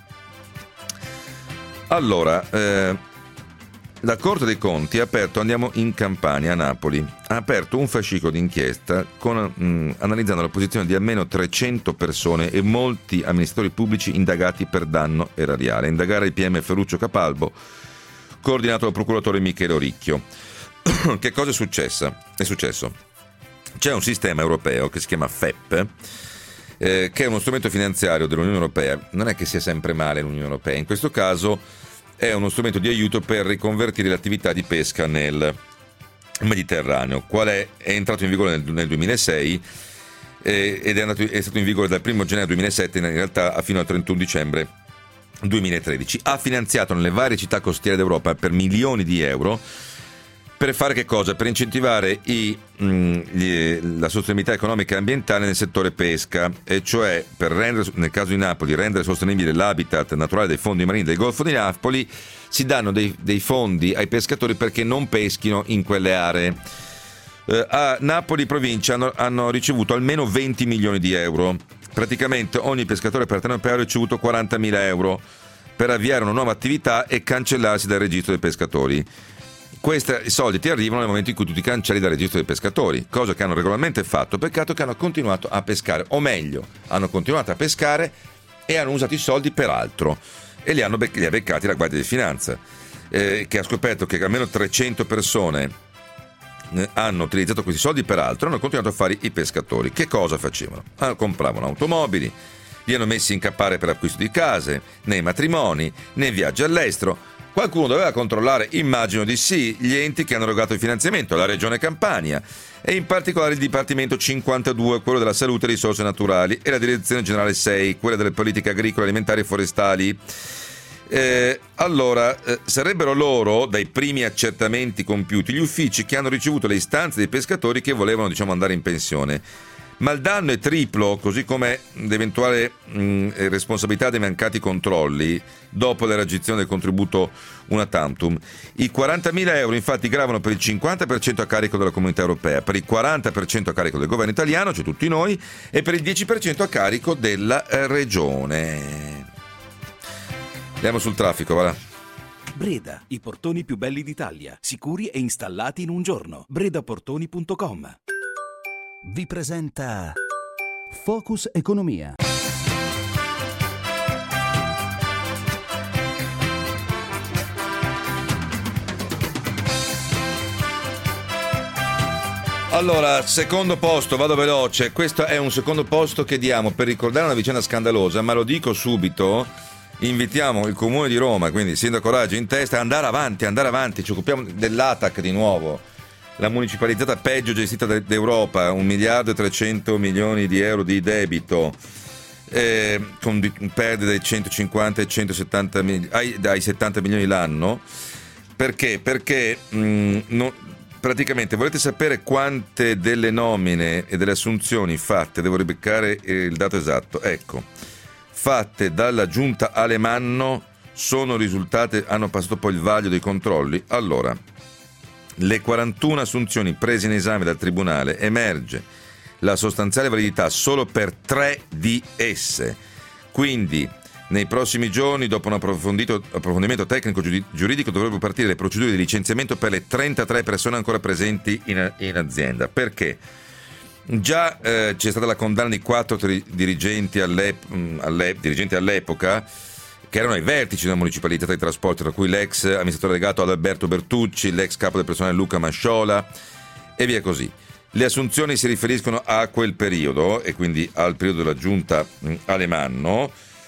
Allora, la Corte dei Conti ha aperto, andiamo in Campania, a Napoli, ha aperto un fascicolo d'inchiesta analizzando la posizione di almeno 300 persone e molti amministratori pubblici indagati per danno erariale. A indagare il PM Ferruccio Capalbo, coordinato dal procuratore Michele Oricchio. Che cosa è successo? C'è un sistema europeo che si chiama FEP, che è uno strumento finanziario dell'Unione Europea. Non è che sia sempre male l'Unione Europea, in questo caso è uno strumento di aiuto per riconvertire l'attività di pesca nel Mediterraneo. È entrato in vigore nel 2006 ed è stato in vigore dal 1 gennaio 2007, in realtà fino al 31 dicembre 2013. Ha finanziato nelle varie città costiere d'Europa per milioni di euro. Per fare che cosa? Per incentivare la sostenibilità economica e ambientale nel settore pesca, e cioè per rendere, nel caso di Napoli, rendere sostenibile l'habitat naturale dei fondi marini del Golfo di Napoli, si danno dei fondi ai pescatori perché non peschino in quelle aree. A Napoli provincia hanno ricevuto almeno 20 milioni di euro. Praticamente ogni pescatore partenopeo ha ricevuto 40.000 euro per avviare una nuova attività e cancellarsi dal registro dei pescatori. questi soldi ti arrivano nel momento in cui tu ti cancelli dal registro dei pescatori, cosa che hanno regolarmente fatto, peccato che hanno continuato a pescare, o meglio, hanno continuato a pescare e hanno usato i soldi per altro, e li ha beccati la Guardia di Finanza, che ha scoperto che almeno 300 persone hanno utilizzato questi soldi per altro, hanno continuato a fare i pescatori. Che cosa facevano? Compravano automobili, li hanno messi in cappare per l'acquisto di case, nei matrimoni, nei viaggi all'estero. Qualcuno doveva controllare, immagino di sì, gli enti che hanno erogato il finanziamento, la Regione Campania e in particolare il Dipartimento 52, quello della Salute e Risorse Naturali, e la Direzione Generale 6, quella delle politiche agricole, alimentari e forestali. Sarebbero loro, dai primi accertamenti compiuti, gli uffici che hanno ricevuto le istanze dei pescatori che volevano, andare in pensione. Ma il danno è triplo, così come l'eventuale responsabilità dei mancati controlli dopo l'erogazione del contributo una tantum. I 40.000 euro infatti gravano per il 50% a carico della Comunità Europea, per il 40% a carico del governo italiano, cioè tutti noi, e per il 10% a carico della regione. Andiamo sul traffico, va là. Breda, i portoni più belli d'Italia, sicuri e installati in un giorno. bredaportoni.com vi presenta Focus Economia. Allora, secondo posto, vado veloce. Questo è un secondo posto che diamo per ricordare una vicenda scandalosa, ma lo dico subito. Invitiamo il Comune di Roma, quindi il Sindaco Raggi in testa, andare avanti. Ci occupiamo dell'ATAC di nuovo. La municipalizzata peggio gestita d'Europa, 1 miliardo e 300 milioni di euro di debito, con perdite dai 150 ai 170 ai 70 milioni l'anno. Perché? Perché praticamente volete sapere quante delle nomine e delle assunzioni fatte, devo ribeccare il dato esatto, ecco, fatte dalla giunta Alemanno sono risultate, hanno passato poi il vaglio dei controlli. Allora, le 41 assunzioni prese in esame dal Tribunale emerge la sostanziale validità solo per 3 di esse. Quindi, nei prossimi giorni, dopo un approfondimento tecnico-giuridico, dovrebbero partire le procedure di licenziamento per le 33 persone ancora presenti in azienda. Perché? Già c'è stata la condanna di 4 dirigenti all'epoca, che erano ai vertici della municipalità dei trasporti, tra cui l'ex amministratore delegato Adalberto Bertucci, l'ex capo del personale Luca Masciola e via così. Le assunzioni si riferiscono a quel periodo, e quindi al periodo della giunta Alemanno,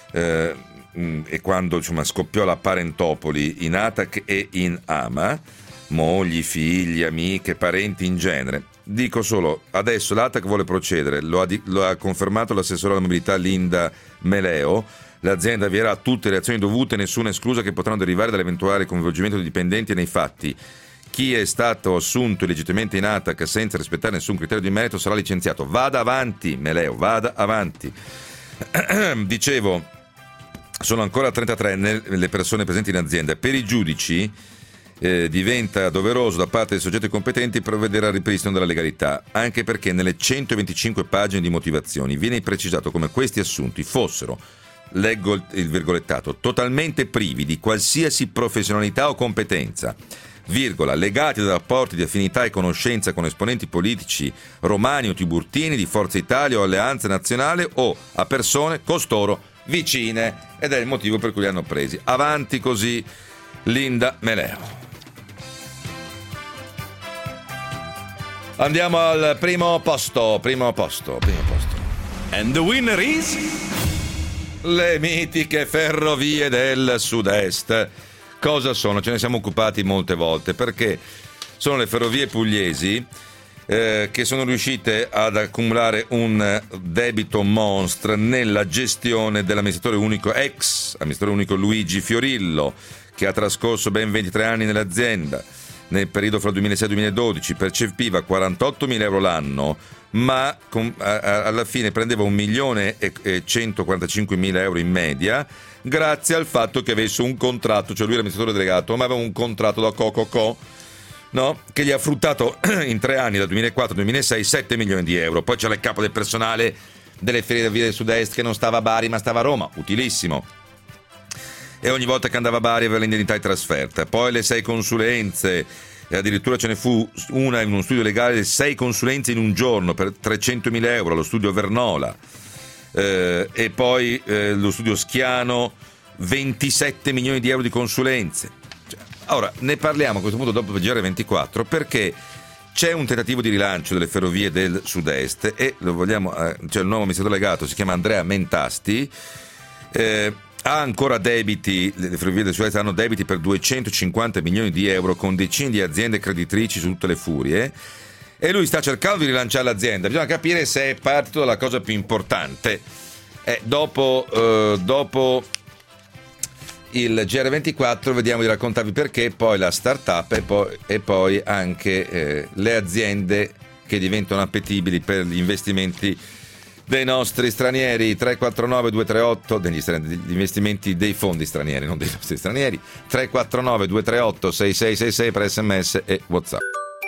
e quando scoppiò la parentopoli in ATAC e in AMA, mogli, figli, amiche, parenti in genere. Dico solo, adesso l'ATAC vuole procedere, lo ha confermato l'assessore alla mobilità Linda Meleo. L'azienda avvierà tutte le azioni dovute, nessuna esclusa, che potranno derivare dall'eventuale coinvolgimento di dipendenti nei fatti. Chi è stato assunto illegittimamente in ATAC senza rispettare nessun criterio di merito sarà licenziato. Vada avanti, Meleo, vada avanti. Dicevo, sono ancora 33 le persone presenti in azienda. Per i giudici diventa doveroso da parte dei soggetti competenti provvedere al ripristino della legalità, anche perché nelle 125 pagine di motivazioni viene precisato come questi assunti fossero, leggo il virgolettato, totalmente privi di qualsiasi professionalità o competenza, virgola, legati da rapporti di affinità e conoscenza con esponenti politici romani o tiburtini di Forza Italia o Alleanza Nazionale o a persone costoro vicine, ed è il motivo per cui li hanno presi. Avanti così, Linda Meleo. Andiamo al primo posto. And the winner is... le mitiche ferrovie del sud-est. Cosa sono? Ce ne siamo occupati molte volte, perché sono le ferrovie pugliesi che sono riuscite ad accumulare un debito monstre nella gestione dell'amministratore unico, ex amministratore unico Luigi Fiorillo, che ha trascorso ben 23 anni nell'azienda. Nel periodo fra 2006 e 2012 percepiva 48.000 euro l'anno, ma alla fine prendeva 1.145.000 euro in media, grazie al fatto che avesse un contratto, cioè lui era amministratore delegato, ma aveva un contratto da Co, no? Che gli ha fruttato in 3 anni, dal 2004 al 2006, 7 milioni di euro. Poi c'era il capo del personale delle ferrovie del sud-est che non stava a Bari ma stava a Roma, utilissimo. E ogni volta che andava a Bari aveva l'indennità di trasferta. Poi le 6 consulenze, e addirittura ce ne fu una in uno studio legale, 6 consulenze in un giorno per 300.000 euro, lo studio Vernola, e poi lo studio Schiano, 27 milioni di euro di consulenze. Ora ne parliamo a questo punto dopo GR24, perché c'è un tentativo di rilancio delle ferrovie del sud-est e lo vogliamo, c'è il nuovo amministratore delegato, si chiama Andrea Mentasti, ha ancora debiti, le ferrovie del sud-est hanno debiti per 250 milioni di euro con decine di aziende creditrici su tutte le furie, e lui sta cercando di rilanciare l'azienda. Bisogna capire se è partito dalla cosa più importante. Dopo il GR24 vediamo di raccontarvi perché, poi la start-up e poi anche le aziende che diventano appetibili per gli investimenti dei nostri stranieri. 349 238 degli investimenti dei fondi stranieri, non dei nostri stranieri. 349 238 6666 per SMS e WhatsApp.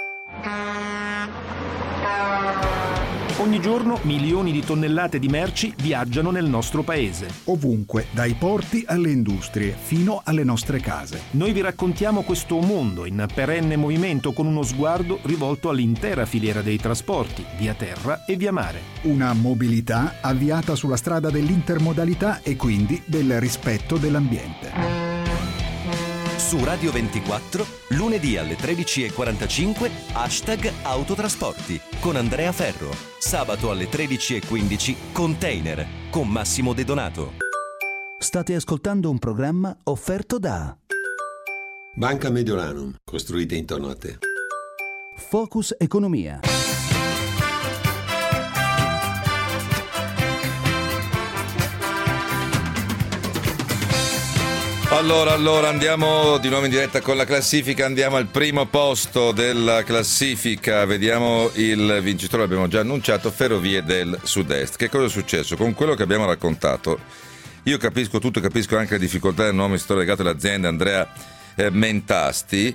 Ogni giorno milioni di tonnellate di merci viaggiano nel nostro paese. Ovunque, dai porti alle industrie, fino alle nostre case. Noi vi raccontiamo questo mondo in perenne movimento, con uno sguardo rivolto all'intera filiera dei trasporti, via terra e via mare. Una mobilità avviata sulla strada dell'intermodalità e quindi del rispetto dell'ambiente. Su Radio 24, lunedì alle 13.45, #autotrasporti con Andrea Ferro. Sabato alle 13.15, Container con Massimo De Donato. State ascoltando un programma offerto da Banca Mediolanum, costruite intorno a te. Focus Economia. Allora andiamo di nuovo in diretta con la classifica, andiamo al primo posto della classifica, vediamo il vincitore, l'abbiamo già annunciato, Ferrovie del Sud-Est. Che cosa è successo? Con quello che abbiamo raccontato, io capisco tutto, capisco anche le difficoltà del nuovo amministratore legato all'azienda, Andrea Mentasti,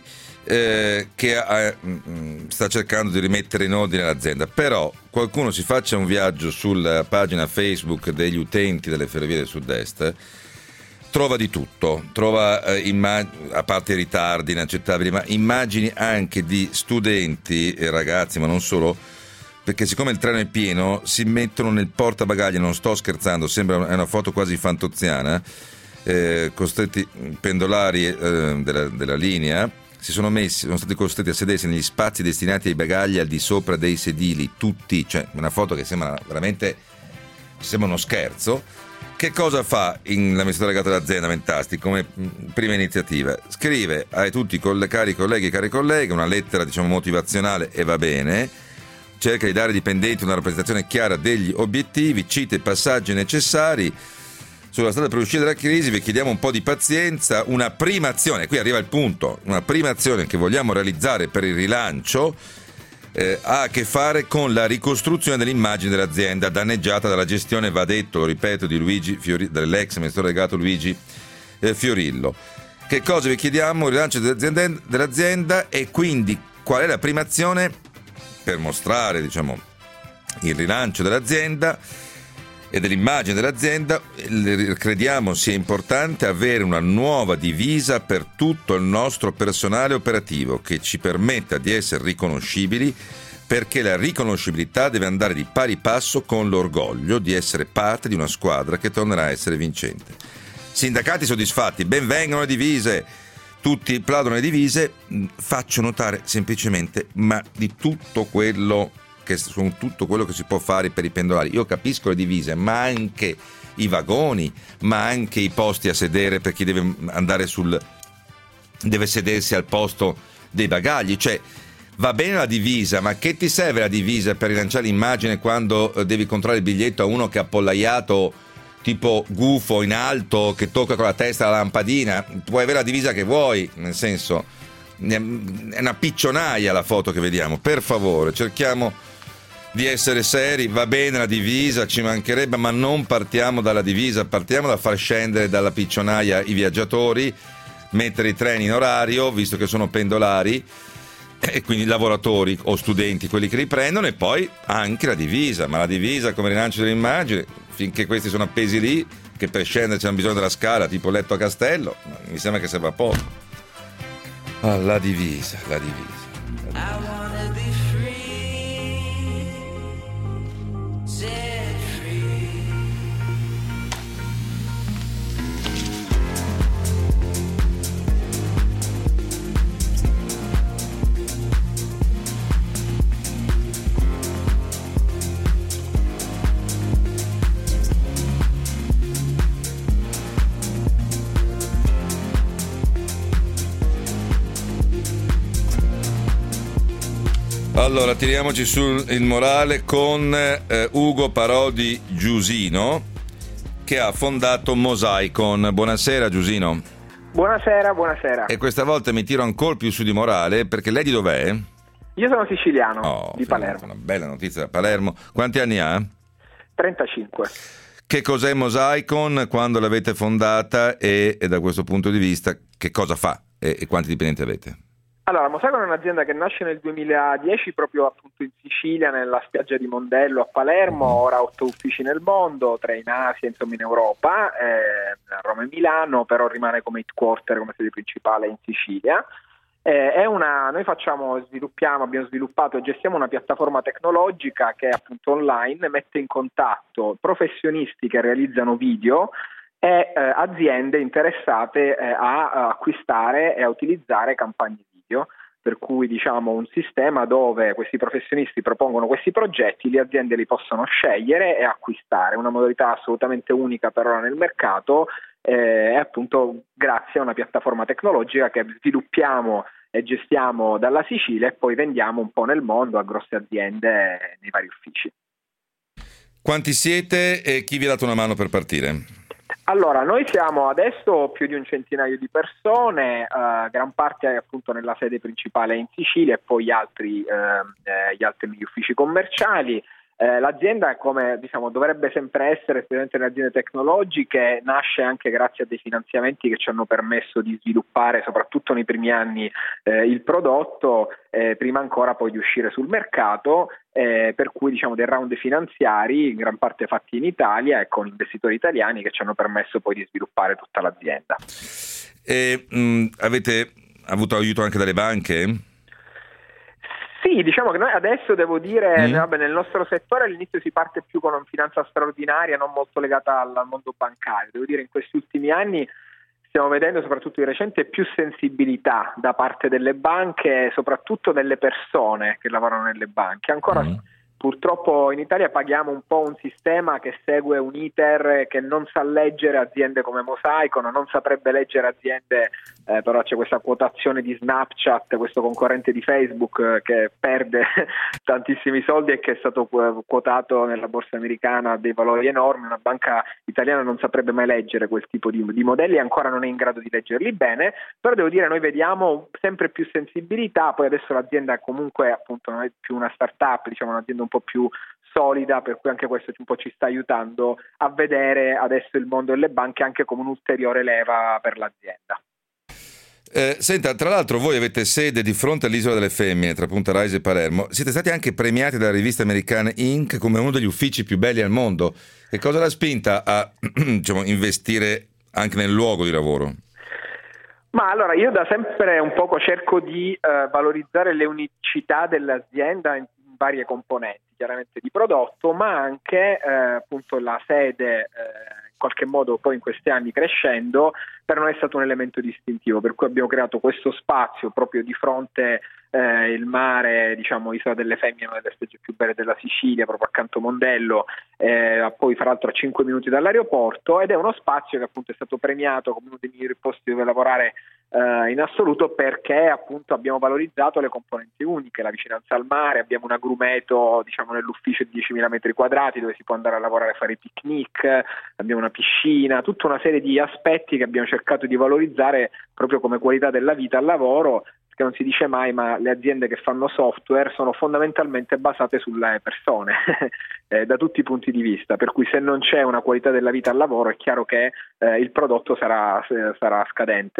che sta cercando di rimettere in ordine l'azienda, però qualcuno si faccia un viaggio sulla pagina Facebook degli utenti delle Ferrovie del Sud-Est, trova di tutto, trova a parte i ritardi inaccettabili, ma immagini anche di studenti e ragazzi, ma non solo, perché siccome il treno è pieno si mettono nel portabagagli, non sto scherzando, sembra è una foto quasi fantoziana, costretti pendolari della linea sono stati costretti a sedersi negli spazi destinati ai bagagli al di sopra dei sedili, tutti, cioè una foto che sembra veramente uno scherzo. Che cosa fa l'amministratore legato all'azienda Mentasti come prima iniziativa? Scrive a tutti cari colleghi e cari colleghe una lettera, diciamo, motivazionale, e va bene, cerca di dare ai dipendenti una rappresentazione chiara degli obiettivi, cita i passaggi necessari sulla strada per uscire dalla crisi. Vi chiediamo un po' di pazienza, una prima azione, qui arriva il punto, una prima azione che vogliamo realizzare per il rilancio ha a che fare con la ricostruzione dell'immagine dell'azienda danneggiata dalla gestione, va detto, lo ripeto, di dell'ex amministratore delegato Luigi Fiorillo. Che cosa vi chiediamo? Il rilancio dell'azienda, e quindi qual è la prima azione per mostrare, diciamo, il rilancio dell'azienda e dell'immagine dell'azienda. Crediamo sia importante avere una nuova divisa per tutto il nostro personale operativo che ci permetta di essere riconoscibili, perché la riconoscibilità deve andare di pari passo con l'orgoglio di essere parte di una squadra che tornerà a essere vincente. Sindacati soddisfatti, ben vengano le divise, tutti plaudono le divise, faccio notare semplicemente, ma di tutto quello che si può fare per i pendolari. Io capisco le divise, ma anche i vagoni, ma anche i posti a sedere per chi deve andare deve sedersi al posto dei bagagli. Cioè, va bene la divisa, ma che ti serve la divisa per rilanciare l'immagine quando devi controllare il biglietto a uno che è appollaiato tipo gufo in alto, che tocca con la testa la lampadina? Puoi avere la divisa che vuoi, nel senso, è una piccionaia la foto che vediamo. Per favore, cerchiamo di essere seri. Va bene la divisa, ci mancherebbe, ma non partiamo dalla divisa, partiamo da far scendere dalla piccionaia i viaggiatori, mettere i treni in orario, visto che sono pendolari, e quindi lavoratori o studenti, quelli che li prendono, e poi anche la divisa. Ma la divisa come rilancio dell'immagine, finché questi sono appesi lì, che per scendere c'è bisogno della scala tipo letto a castello, mi sembra che serva poco. La divisa. Allora, tiriamoci sul il morale con Ugo Parodi Giusino, che ha fondato Mosaicon. Buonasera Giusino. Buonasera. E questa volta mi tiro ancora più su di morale, perché lei di dov'è? Io sono siciliano, di Palermo. Una bella notizia da Palermo. Quanti anni ha? 35. Che cos'è Mosaicon, quando l'avete fondata e da questo punto di vista che cosa fa e quanti dipendenti avete? Allora, Mosaicon è un'azienda che nasce nel 2010 proprio appunto in Sicilia, nella spiaggia di Mondello a Palermo. Ora ha 8 uffici nel mondo, 3 in Asia, insomma in Europa, a Roma e Milano, però rimane come headquarter, come sede principale in Sicilia. Noi abbiamo sviluppato e gestiamo una piattaforma tecnologica che è appunto online, mette in contatto professionisti che realizzano video e aziende interessate a acquistare e a utilizzare campagne video, per cui diciamo un sistema dove questi professionisti propongono questi progetti, le aziende li possono scegliere e acquistare, una modalità assolutamente unica per ora nel mercato, appunto grazie a una piattaforma tecnologica che sviluppiamo e gestiamo dalla Sicilia e poi vendiamo un po' nel mondo a grosse aziende nei vari uffici. Quanti siete e chi vi ha dato una mano per partire? Allora, noi siamo adesso più di un centinaio di persone, gran parte appunto nella sede principale in Sicilia e poi gli altri uffici commerciali. L'azienda, come diciamo dovrebbe sempre essere, specialmente nelle aziende tecnologiche, nasce anche grazie a dei finanziamenti che ci hanno permesso di sviluppare soprattutto nei primi anni il prodotto, prima ancora poi di uscire sul mercato, per cui diciamo dei round finanziari in gran parte fatti in Italia e con investitori italiani che ci hanno permesso poi di sviluppare tutta l'azienda. Avete avuto aiuto anche dalle banche? Sì, diciamo che noi adesso devo dire, nel nostro settore all'inizio si parte più con una finanza straordinaria, non molto legata al mondo bancario. Devo dire in questi ultimi anni stiamo vedendo, soprattutto di recente, più sensibilità da parte delle banche, soprattutto delle persone che lavorano nelle banche. Ancora purtroppo in Italia paghiamo un po' un sistema che segue un iter che non sa leggere aziende come Mosaicon, non saprebbe leggere aziende, però c'è questa quotazione di Snapchat, questo concorrente di Facebook che perde tantissimi soldi e che è stato quotato nella borsa americana a dei valori enormi. Una banca italiana non saprebbe mai leggere quel tipo di modelli e ancora non è in grado di leggerli bene, però devo dire noi vediamo sempre più sensibilità. Poi adesso l'azienda comunque appunto non è più una startup, diciamo un'azienda un po' più solida, per cui anche questo un po' ci sta aiutando a vedere adesso il mondo delle banche anche come un'ulteriore leva per l'azienda. Senta, tra l'altro voi avete sede di fronte all'Isola delle Femmine, tra Punta Raisi e Palermo. Siete stati anche premiati dalla rivista americana Inc. come uno degli uffici più belli al mondo. Che cosa l'ha spinta a diciamo, investire anche nel luogo di lavoro? Ma allora io da sempre un poco cerco di valorizzare le unicità dell'azienda in varie componenti, chiaramente di prodotto, ma anche appunto la sede in qualche modo poi in questi anni crescendo per noi è stato un elemento distintivo, per cui abbiamo creato questo spazio proprio di fronte il mare, diciamo Isola delle Femmine, una delle spiagge più belle della Sicilia, proprio accanto a Mondello, poi fra l'altro a 5 minuti dall'aeroporto, ed è uno spazio che appunto è stato premiato come uno dei migliori posti dove lavorare in assoluto, perché appunto abbiamo valorizzato le componenti uniche, la vicinanza al mare, abbiamo un agrumeto diciamo nell'ufficio di 10.000 metri quadrati dove si può andare a lavorare a fare picnic, abbiamo una piscina, tutta una serie di aspetti che abbiamo cercato di valorizzare proprio come qualità della vita al lavoro, perché non si dice mai, ma le aziende che fanno software sono fondamentalmente basate sulle persone da tutti i punti di vista, per cui se non c'è una qualità della vita al lavoro è chiaro che il prodotto sarà scadente.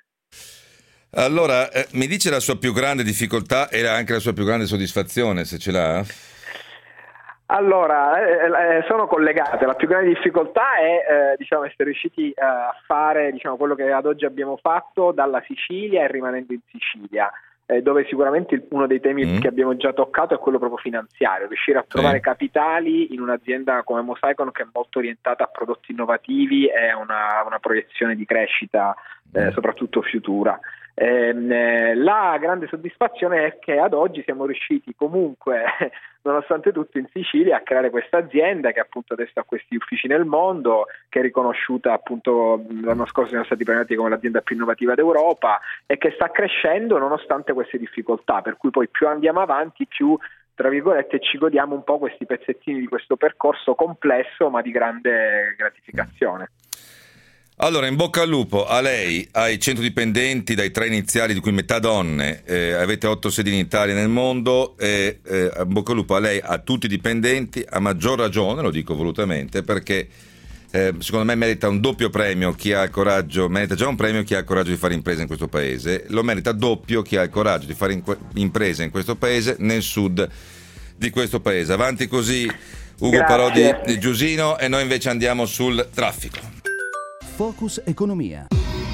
Allora, mi dice la sua più grande difficoltà e anche la sua più grande soddisfazione, se ce l'ha? Allora, sono collegate. La più grande difficoltà è essere riusciti a fare quello che ad oggi abbiamo fatto dalla Sicilia e rimanendo in Sicilia, dove sicuramente uno dei temi che abbiamo già toccato è quello proprio finanziario, riuscire a trovare capitali in un'azienda come Mosaicon, che è molto orientata a prodotti innovativi e a una proiezione di crescita soprattutto futura. La grande soddisfazione è che ad oggi siamo riusciti comunque, nonostante tutto, in Sicilia a creare questa azienda che appunto adesso ha questi uffici nel mondo, che è riconosciuta appunto l'anno scorso, siamo stati premiati come l'azienda più innovativa d'Europa e che sta crescendo nonostante queste difficoltà, per cui poi più andiamo avanti più, tra virgolette, ci godiamo un po' questi pezzettini di questo percorso complesso ma di grande gratificazione. Allora, in bocca al lupo a lei, ai 100 dipendenti, dai 3 iniziali, di cui metà donne, avete 8 sedi in Italia e nel mondo, in bocca al lupo a lei, a tutti i dipendenti, a maggior ragione, lo dico volutamente, perché secondo me merita un doppio premio chi ha il coraggio, merita già un premio chi ha il coraggio di fare impresa in questo paese, lo merita doppio chi ha il coraggio di fare impresa in questo paese, nel sud di questo paese. Avanti così, Ugo Parodi di Giusino, e noi invece andiamo sul traffico. Focus Economia.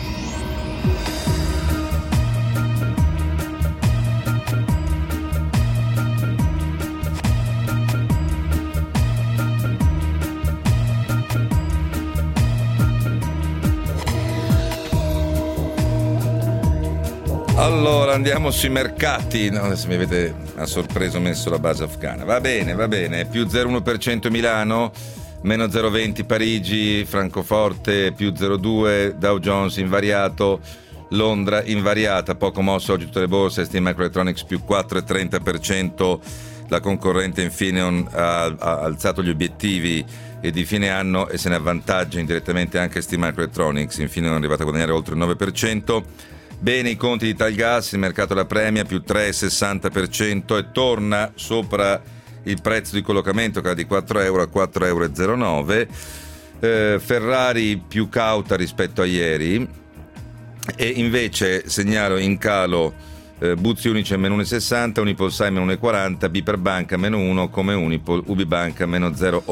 Allora andiamo sui mercati. No, adesso mi avete a sorpreso messo la base afghana. Va bene, più 0,1% Milano, meno 0,20 Parigi, Francoforte più 0,2, Dow Jones invariato, Londra invariata, poco mosso oggi tutte le borse, ST Microelectronics più 4,30%, la concorrente Infineon ha alzato gli obiettivi e di fine anno e se ne avvantaggia indirettamente anche ST Microelectronics, Infineon è arrivata a guadagnare oltre il 9%. Bene i conti di Italgas, il mercato la premia più 3,60% e torna sopra il prezzo di collocamento che era di 4 euro a 4,09 euro. Ferrari più cauta rispetto a ieri e invece segnalo in calo Buzzi Unice meno 1,60, Unipolsai meno 1,40, Biper Banca meno 1 come Unipol, Ubibanca meno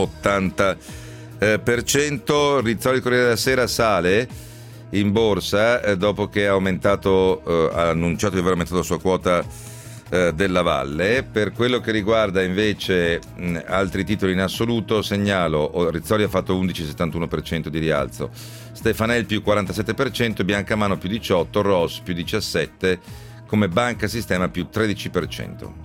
0,80%. Rizzoli Corriere della Sera sale in borsa dopo che ha annunciato di aver aumentato la sua quota della Valle. Per quello che riguarda invece altri titoli in assoluto, segnalo Rizzoli ha fatto 11,71% di rialzo, Stefanel più 47%, Biancamano più 18%, Ross più 17%, come Banca Sistema più 13%.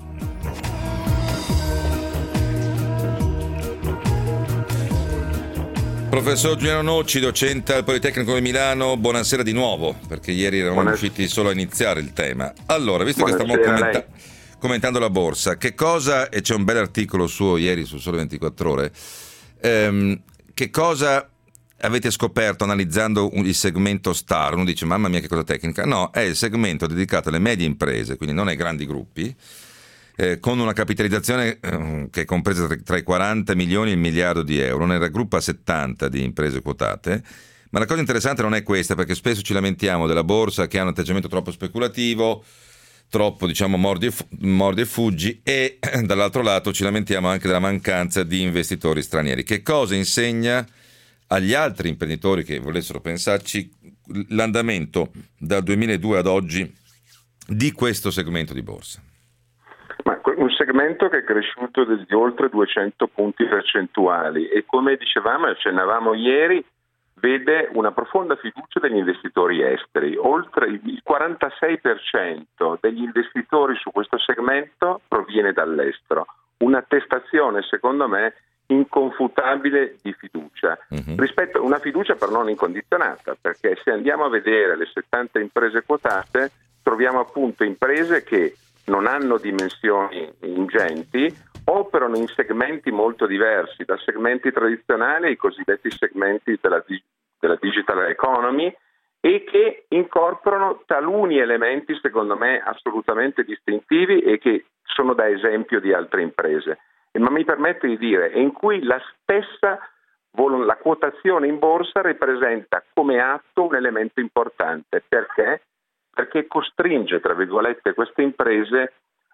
Professor Giuliano Nocci, docente al Politecnico di Milano, buonasera di nuovo, perché ieri eravamo riusciti solo a iniziare il tema. Allora, visto che stiamo commentando la borsa, che cosa, e c'è un bel articolo suo ieri su Sole 24 Ore, che cosa avete scoperto analizzando il segmento Star? Uno dice, mamma mia che cosa tecnica. No, è il segmento dedicato alle medie imprese, quindi non ai grandi gruppi, con una capitalizzazione che è compresa tra i 40 milioni e il miliardo di euro, ne raggruppa 70 di imprese quotate. Ma la cosa interessante non è questa, perché spesso ci lamentiamo della borsa che ha un atteggiamento troppo speculativo, troppo mordi e fuggi, e dall'altro lato ci lamentiamo anche della mancanza di investitori stranieri. Che cosa insegna agli altri imprenditori che volessero pensarci l'andamento dal 2002 ad oggi di questo segmento di borsa? Un segmento che è cresciuto di oltre 200 punti percentuali e, come dicevamo e accennavamo ieri, vede una profonda fiducia degli investitori esteri. Oltre il 46% degli investitori su questo segmento proviene dall'estero, un'attestazione secondo me inconfutabile di fiducia, rispetto a una fiducia però non incondizionata, perché se andiamo a vedere le 70 imprese quotate troviamo appunto imprese che non hanno dimensioni ingenti, operano in segmenti molto diversi, da segmenti tradizionali ai cosiddetti segmenti della digital economy, e che incorporano taluni elementi secondo me assolutamente distintivi e che sono da esempio di altre imprese. Ma mi permetto di dire, in cui la stessa la quotazione in borsa rappresenta come atto un elemento importante. Perché? Perché costringe, tra virgolette, queste imprese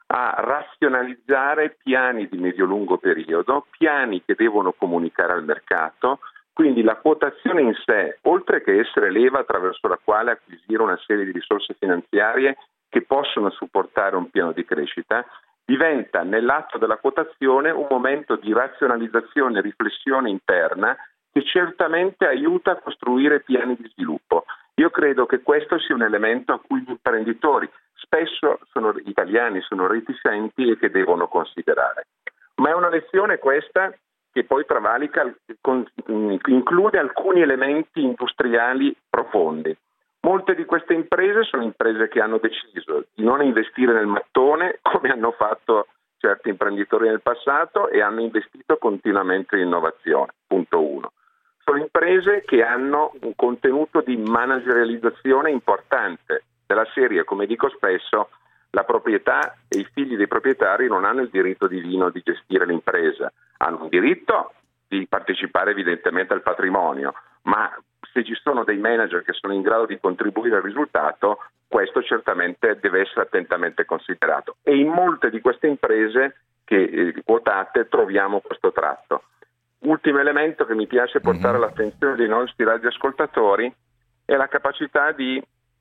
a razionalizzare piani di medio-lungo periodo, piani che devono comunicare al mercato. Quindi la quotazione in sé, oltre che essere leva attraverso la quale acquisire una serie di risorse finanziarie che possono supportare un piano di crescita, diventa nell'atto della quotazione un momento di razionalizzazione e riflessione interna che certamente aiuta a costruire piani di sviluppo. Io credo che questo sia un elemento a cui gli imprenditori, spesso italiani, sono reticenti e che devono considerare. Ma è una lezione questa che poi travalica, include alcuni elementi industriali profondi. Molte di queste imprese sono imprese che hanno deciso di non investire nel mattone come hanno fatto certi imprenditori nel passato e hanno investito continuamente in innovazione, punto 1. Sono imprese che hanno un contenuto di managerializzazione importante, della serie, come dico spesso, la proprietà e i figli dei proprietari non hanno il diritto divino di gestire l'impresa, hanno un diritto di partecipare evidentemente al patrimonio, ma se ci sono dei manager che sono in grado di contribuire al risultato, questo certamente deve essere attentamente considerato. E in molte di queste imprese che quotate troviamo questo tratto. Ultimo elemento che mi piace portare all'attenzione dei nostri radioascoltatori è la capacità di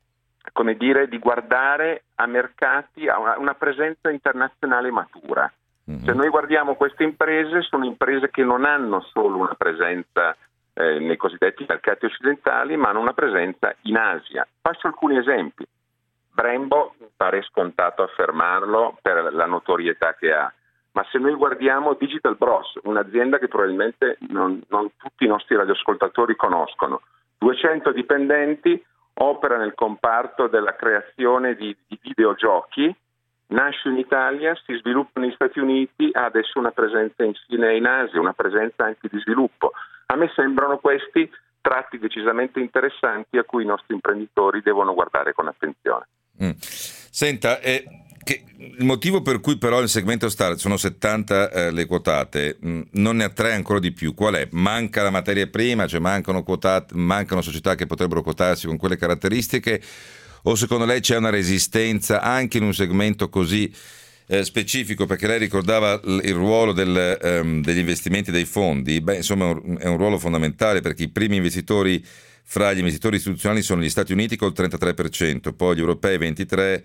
guardare a mercati, a una presenza internazionale matura. Se noi guardiamo queste imprese, sono imprese che non hanno solo una presenza nei cosiddetti mercati occidentali, ma hanno una presenza in Asia. Faccio alcuni esempi. Brembo, pare scontato affermarlo per la notorietà che ha, ma se noi guardiamo Digital Bros, un'azienda che probabilmente non tutti i nostri radioascoltatori conoscono, 200 dipendenti, opera nel comparto della creazione di videogiochi, nasce in Italia, si sviluppa negli Stati Uniti, ha adesso una presenza infine in Asia, una presenza anche di sviluppo. A me sembrano questi tratti decisamente interessanti a cui i nostri imprenditori devono guardare con attenzione. Senta, il motivo per cui però il segmento Star sono 70 le quotate, non ne attrae ancora di più, qual è? Manca la materia prima, cioè mancano società che potrebbero quotarsi con quelle caratteristiche, o secondo lei c'è una resistenza anche in un segmento così specifico? Perché lei ricordava il ruolo degli investimenti dei fondi. Insomma è un ruolo fondamentale, perché i primi investitori fra gli investitori istituzionali sono gli Stati Uniti col 33%, poi gli europei 23%,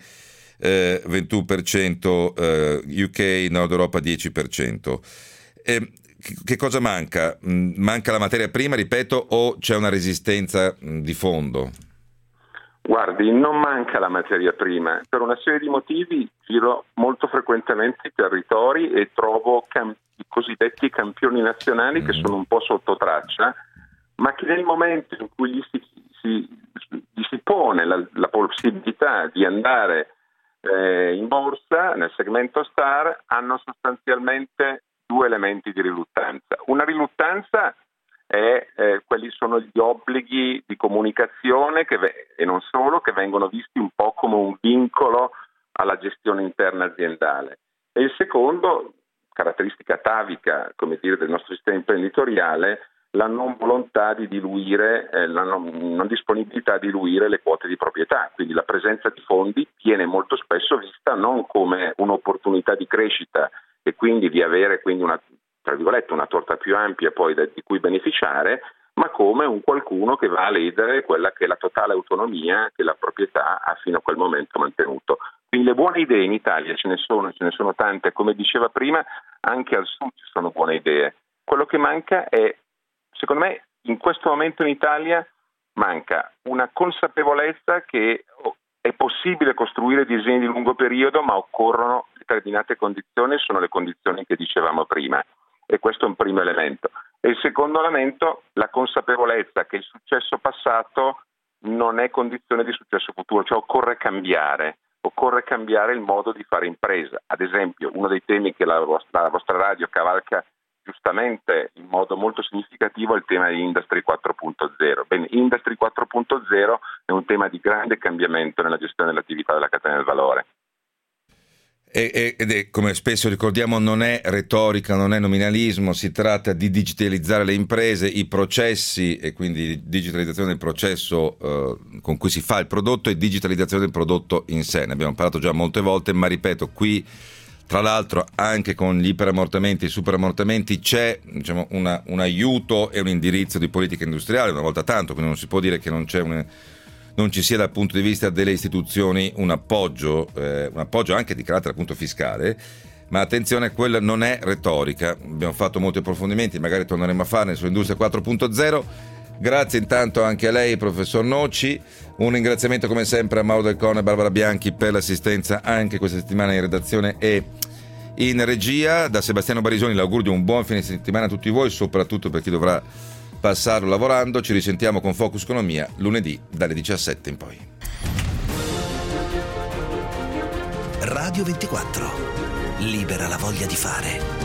21%, UK, Nord Europa 10%. Che cosa manca? Manca la materia prima, ripeto, o c'è una resistenza di fondo? Guardi, non manca la materia prima. Per una serie di motivi giro molto frequentemente i territori e trovo i cosiddetti campioni nazionali che sono un po' sotto traccia, ma che nel momento in cui gli si pone la possibilità di andare in borsa nel segmento Star, hanno sostanzialmente due elementi di riluttanza. Una riluttanza quelli sono gli obblighi di comunicazione e non solo, che vengono visti un po' come un vincolo alla gestione interna aziendale. E il secondo, caratteristica atavica, del nostro sistema imprenditoriale, la non volontà di diluire, la non disponibilità di diluire le quote di proprietà. Quindi la presenza di fondi viene molto spesso vista non come un'opportunità di crescita e quindi di avere una torta più ampia poi di cui beneficiare, ma come un qualcuno che va a ledere quella che è la totale autonomia che la proprietà ha fino a quel momento mantenuto. Quindi le buone idee in Italia ce ne sono tante, come diceva prima, anche al sud ci sono buone idee. Quello che manca è, secondo me, in questo momento in Italia manca una consapevolezza che è possibile costruire disegni di lungo periodo, ma occorrono determinate condizioni, sono le condizioni che dicevamo prima. E questo è un primo elemento. E il secondo elemento, la consapevolezza che il successo passato non è condizione di successo futuro, cioè occorre cambiare il modo di fare impresa. Ad esempio, uno dei temi che la vostra radio cavalca giustamente in modo molto significativo è il tema di Industry 4.0. Bene, Industry 4.0 è un tema di grande cambiamento nella gestione dell'attività della catena del valore. Ed è, come spesso ricordiamo, non è retorica, non è nominalismo, si tratta di digitalizzare le imprese, i processi, e quindi digitalizzazione del processo con cui si fa il prodotto e digitalizzazione del prodotto in sé. Ne abbiamo parlato già molte volte, ma ripeto, qui tra l'altro anche con gli iperammortamenti e i superammortamenti c'è, diciamo, un aiuto e un indirizzo di politica industriale una volta tanto, quindi non si può dire che non ci sia dal punto di vista delle istituzioni un appoggio anche di carattere appunto fiscale, ma attenzione, quella non è retorica. Abbiamo fatto molti approfondimenti, magari torneremo a farne su Industria 4.0. Grazie intanto anche a lei, professor Noci. Un ringraziamento come sempre a Mauro Del Corno e Barbara Bianchi per l'assistenza anche questa settimana in redazione e in regia. Da Sebastiano Barisoni l'augurio di un buon fine settimana a tutti voi, soprattutto per chi dovrà passarlo lavorando. Ci risentiamo con Focus Economia lunedì dalle 17 in poi. Radio 24. Libera la voglia di fare.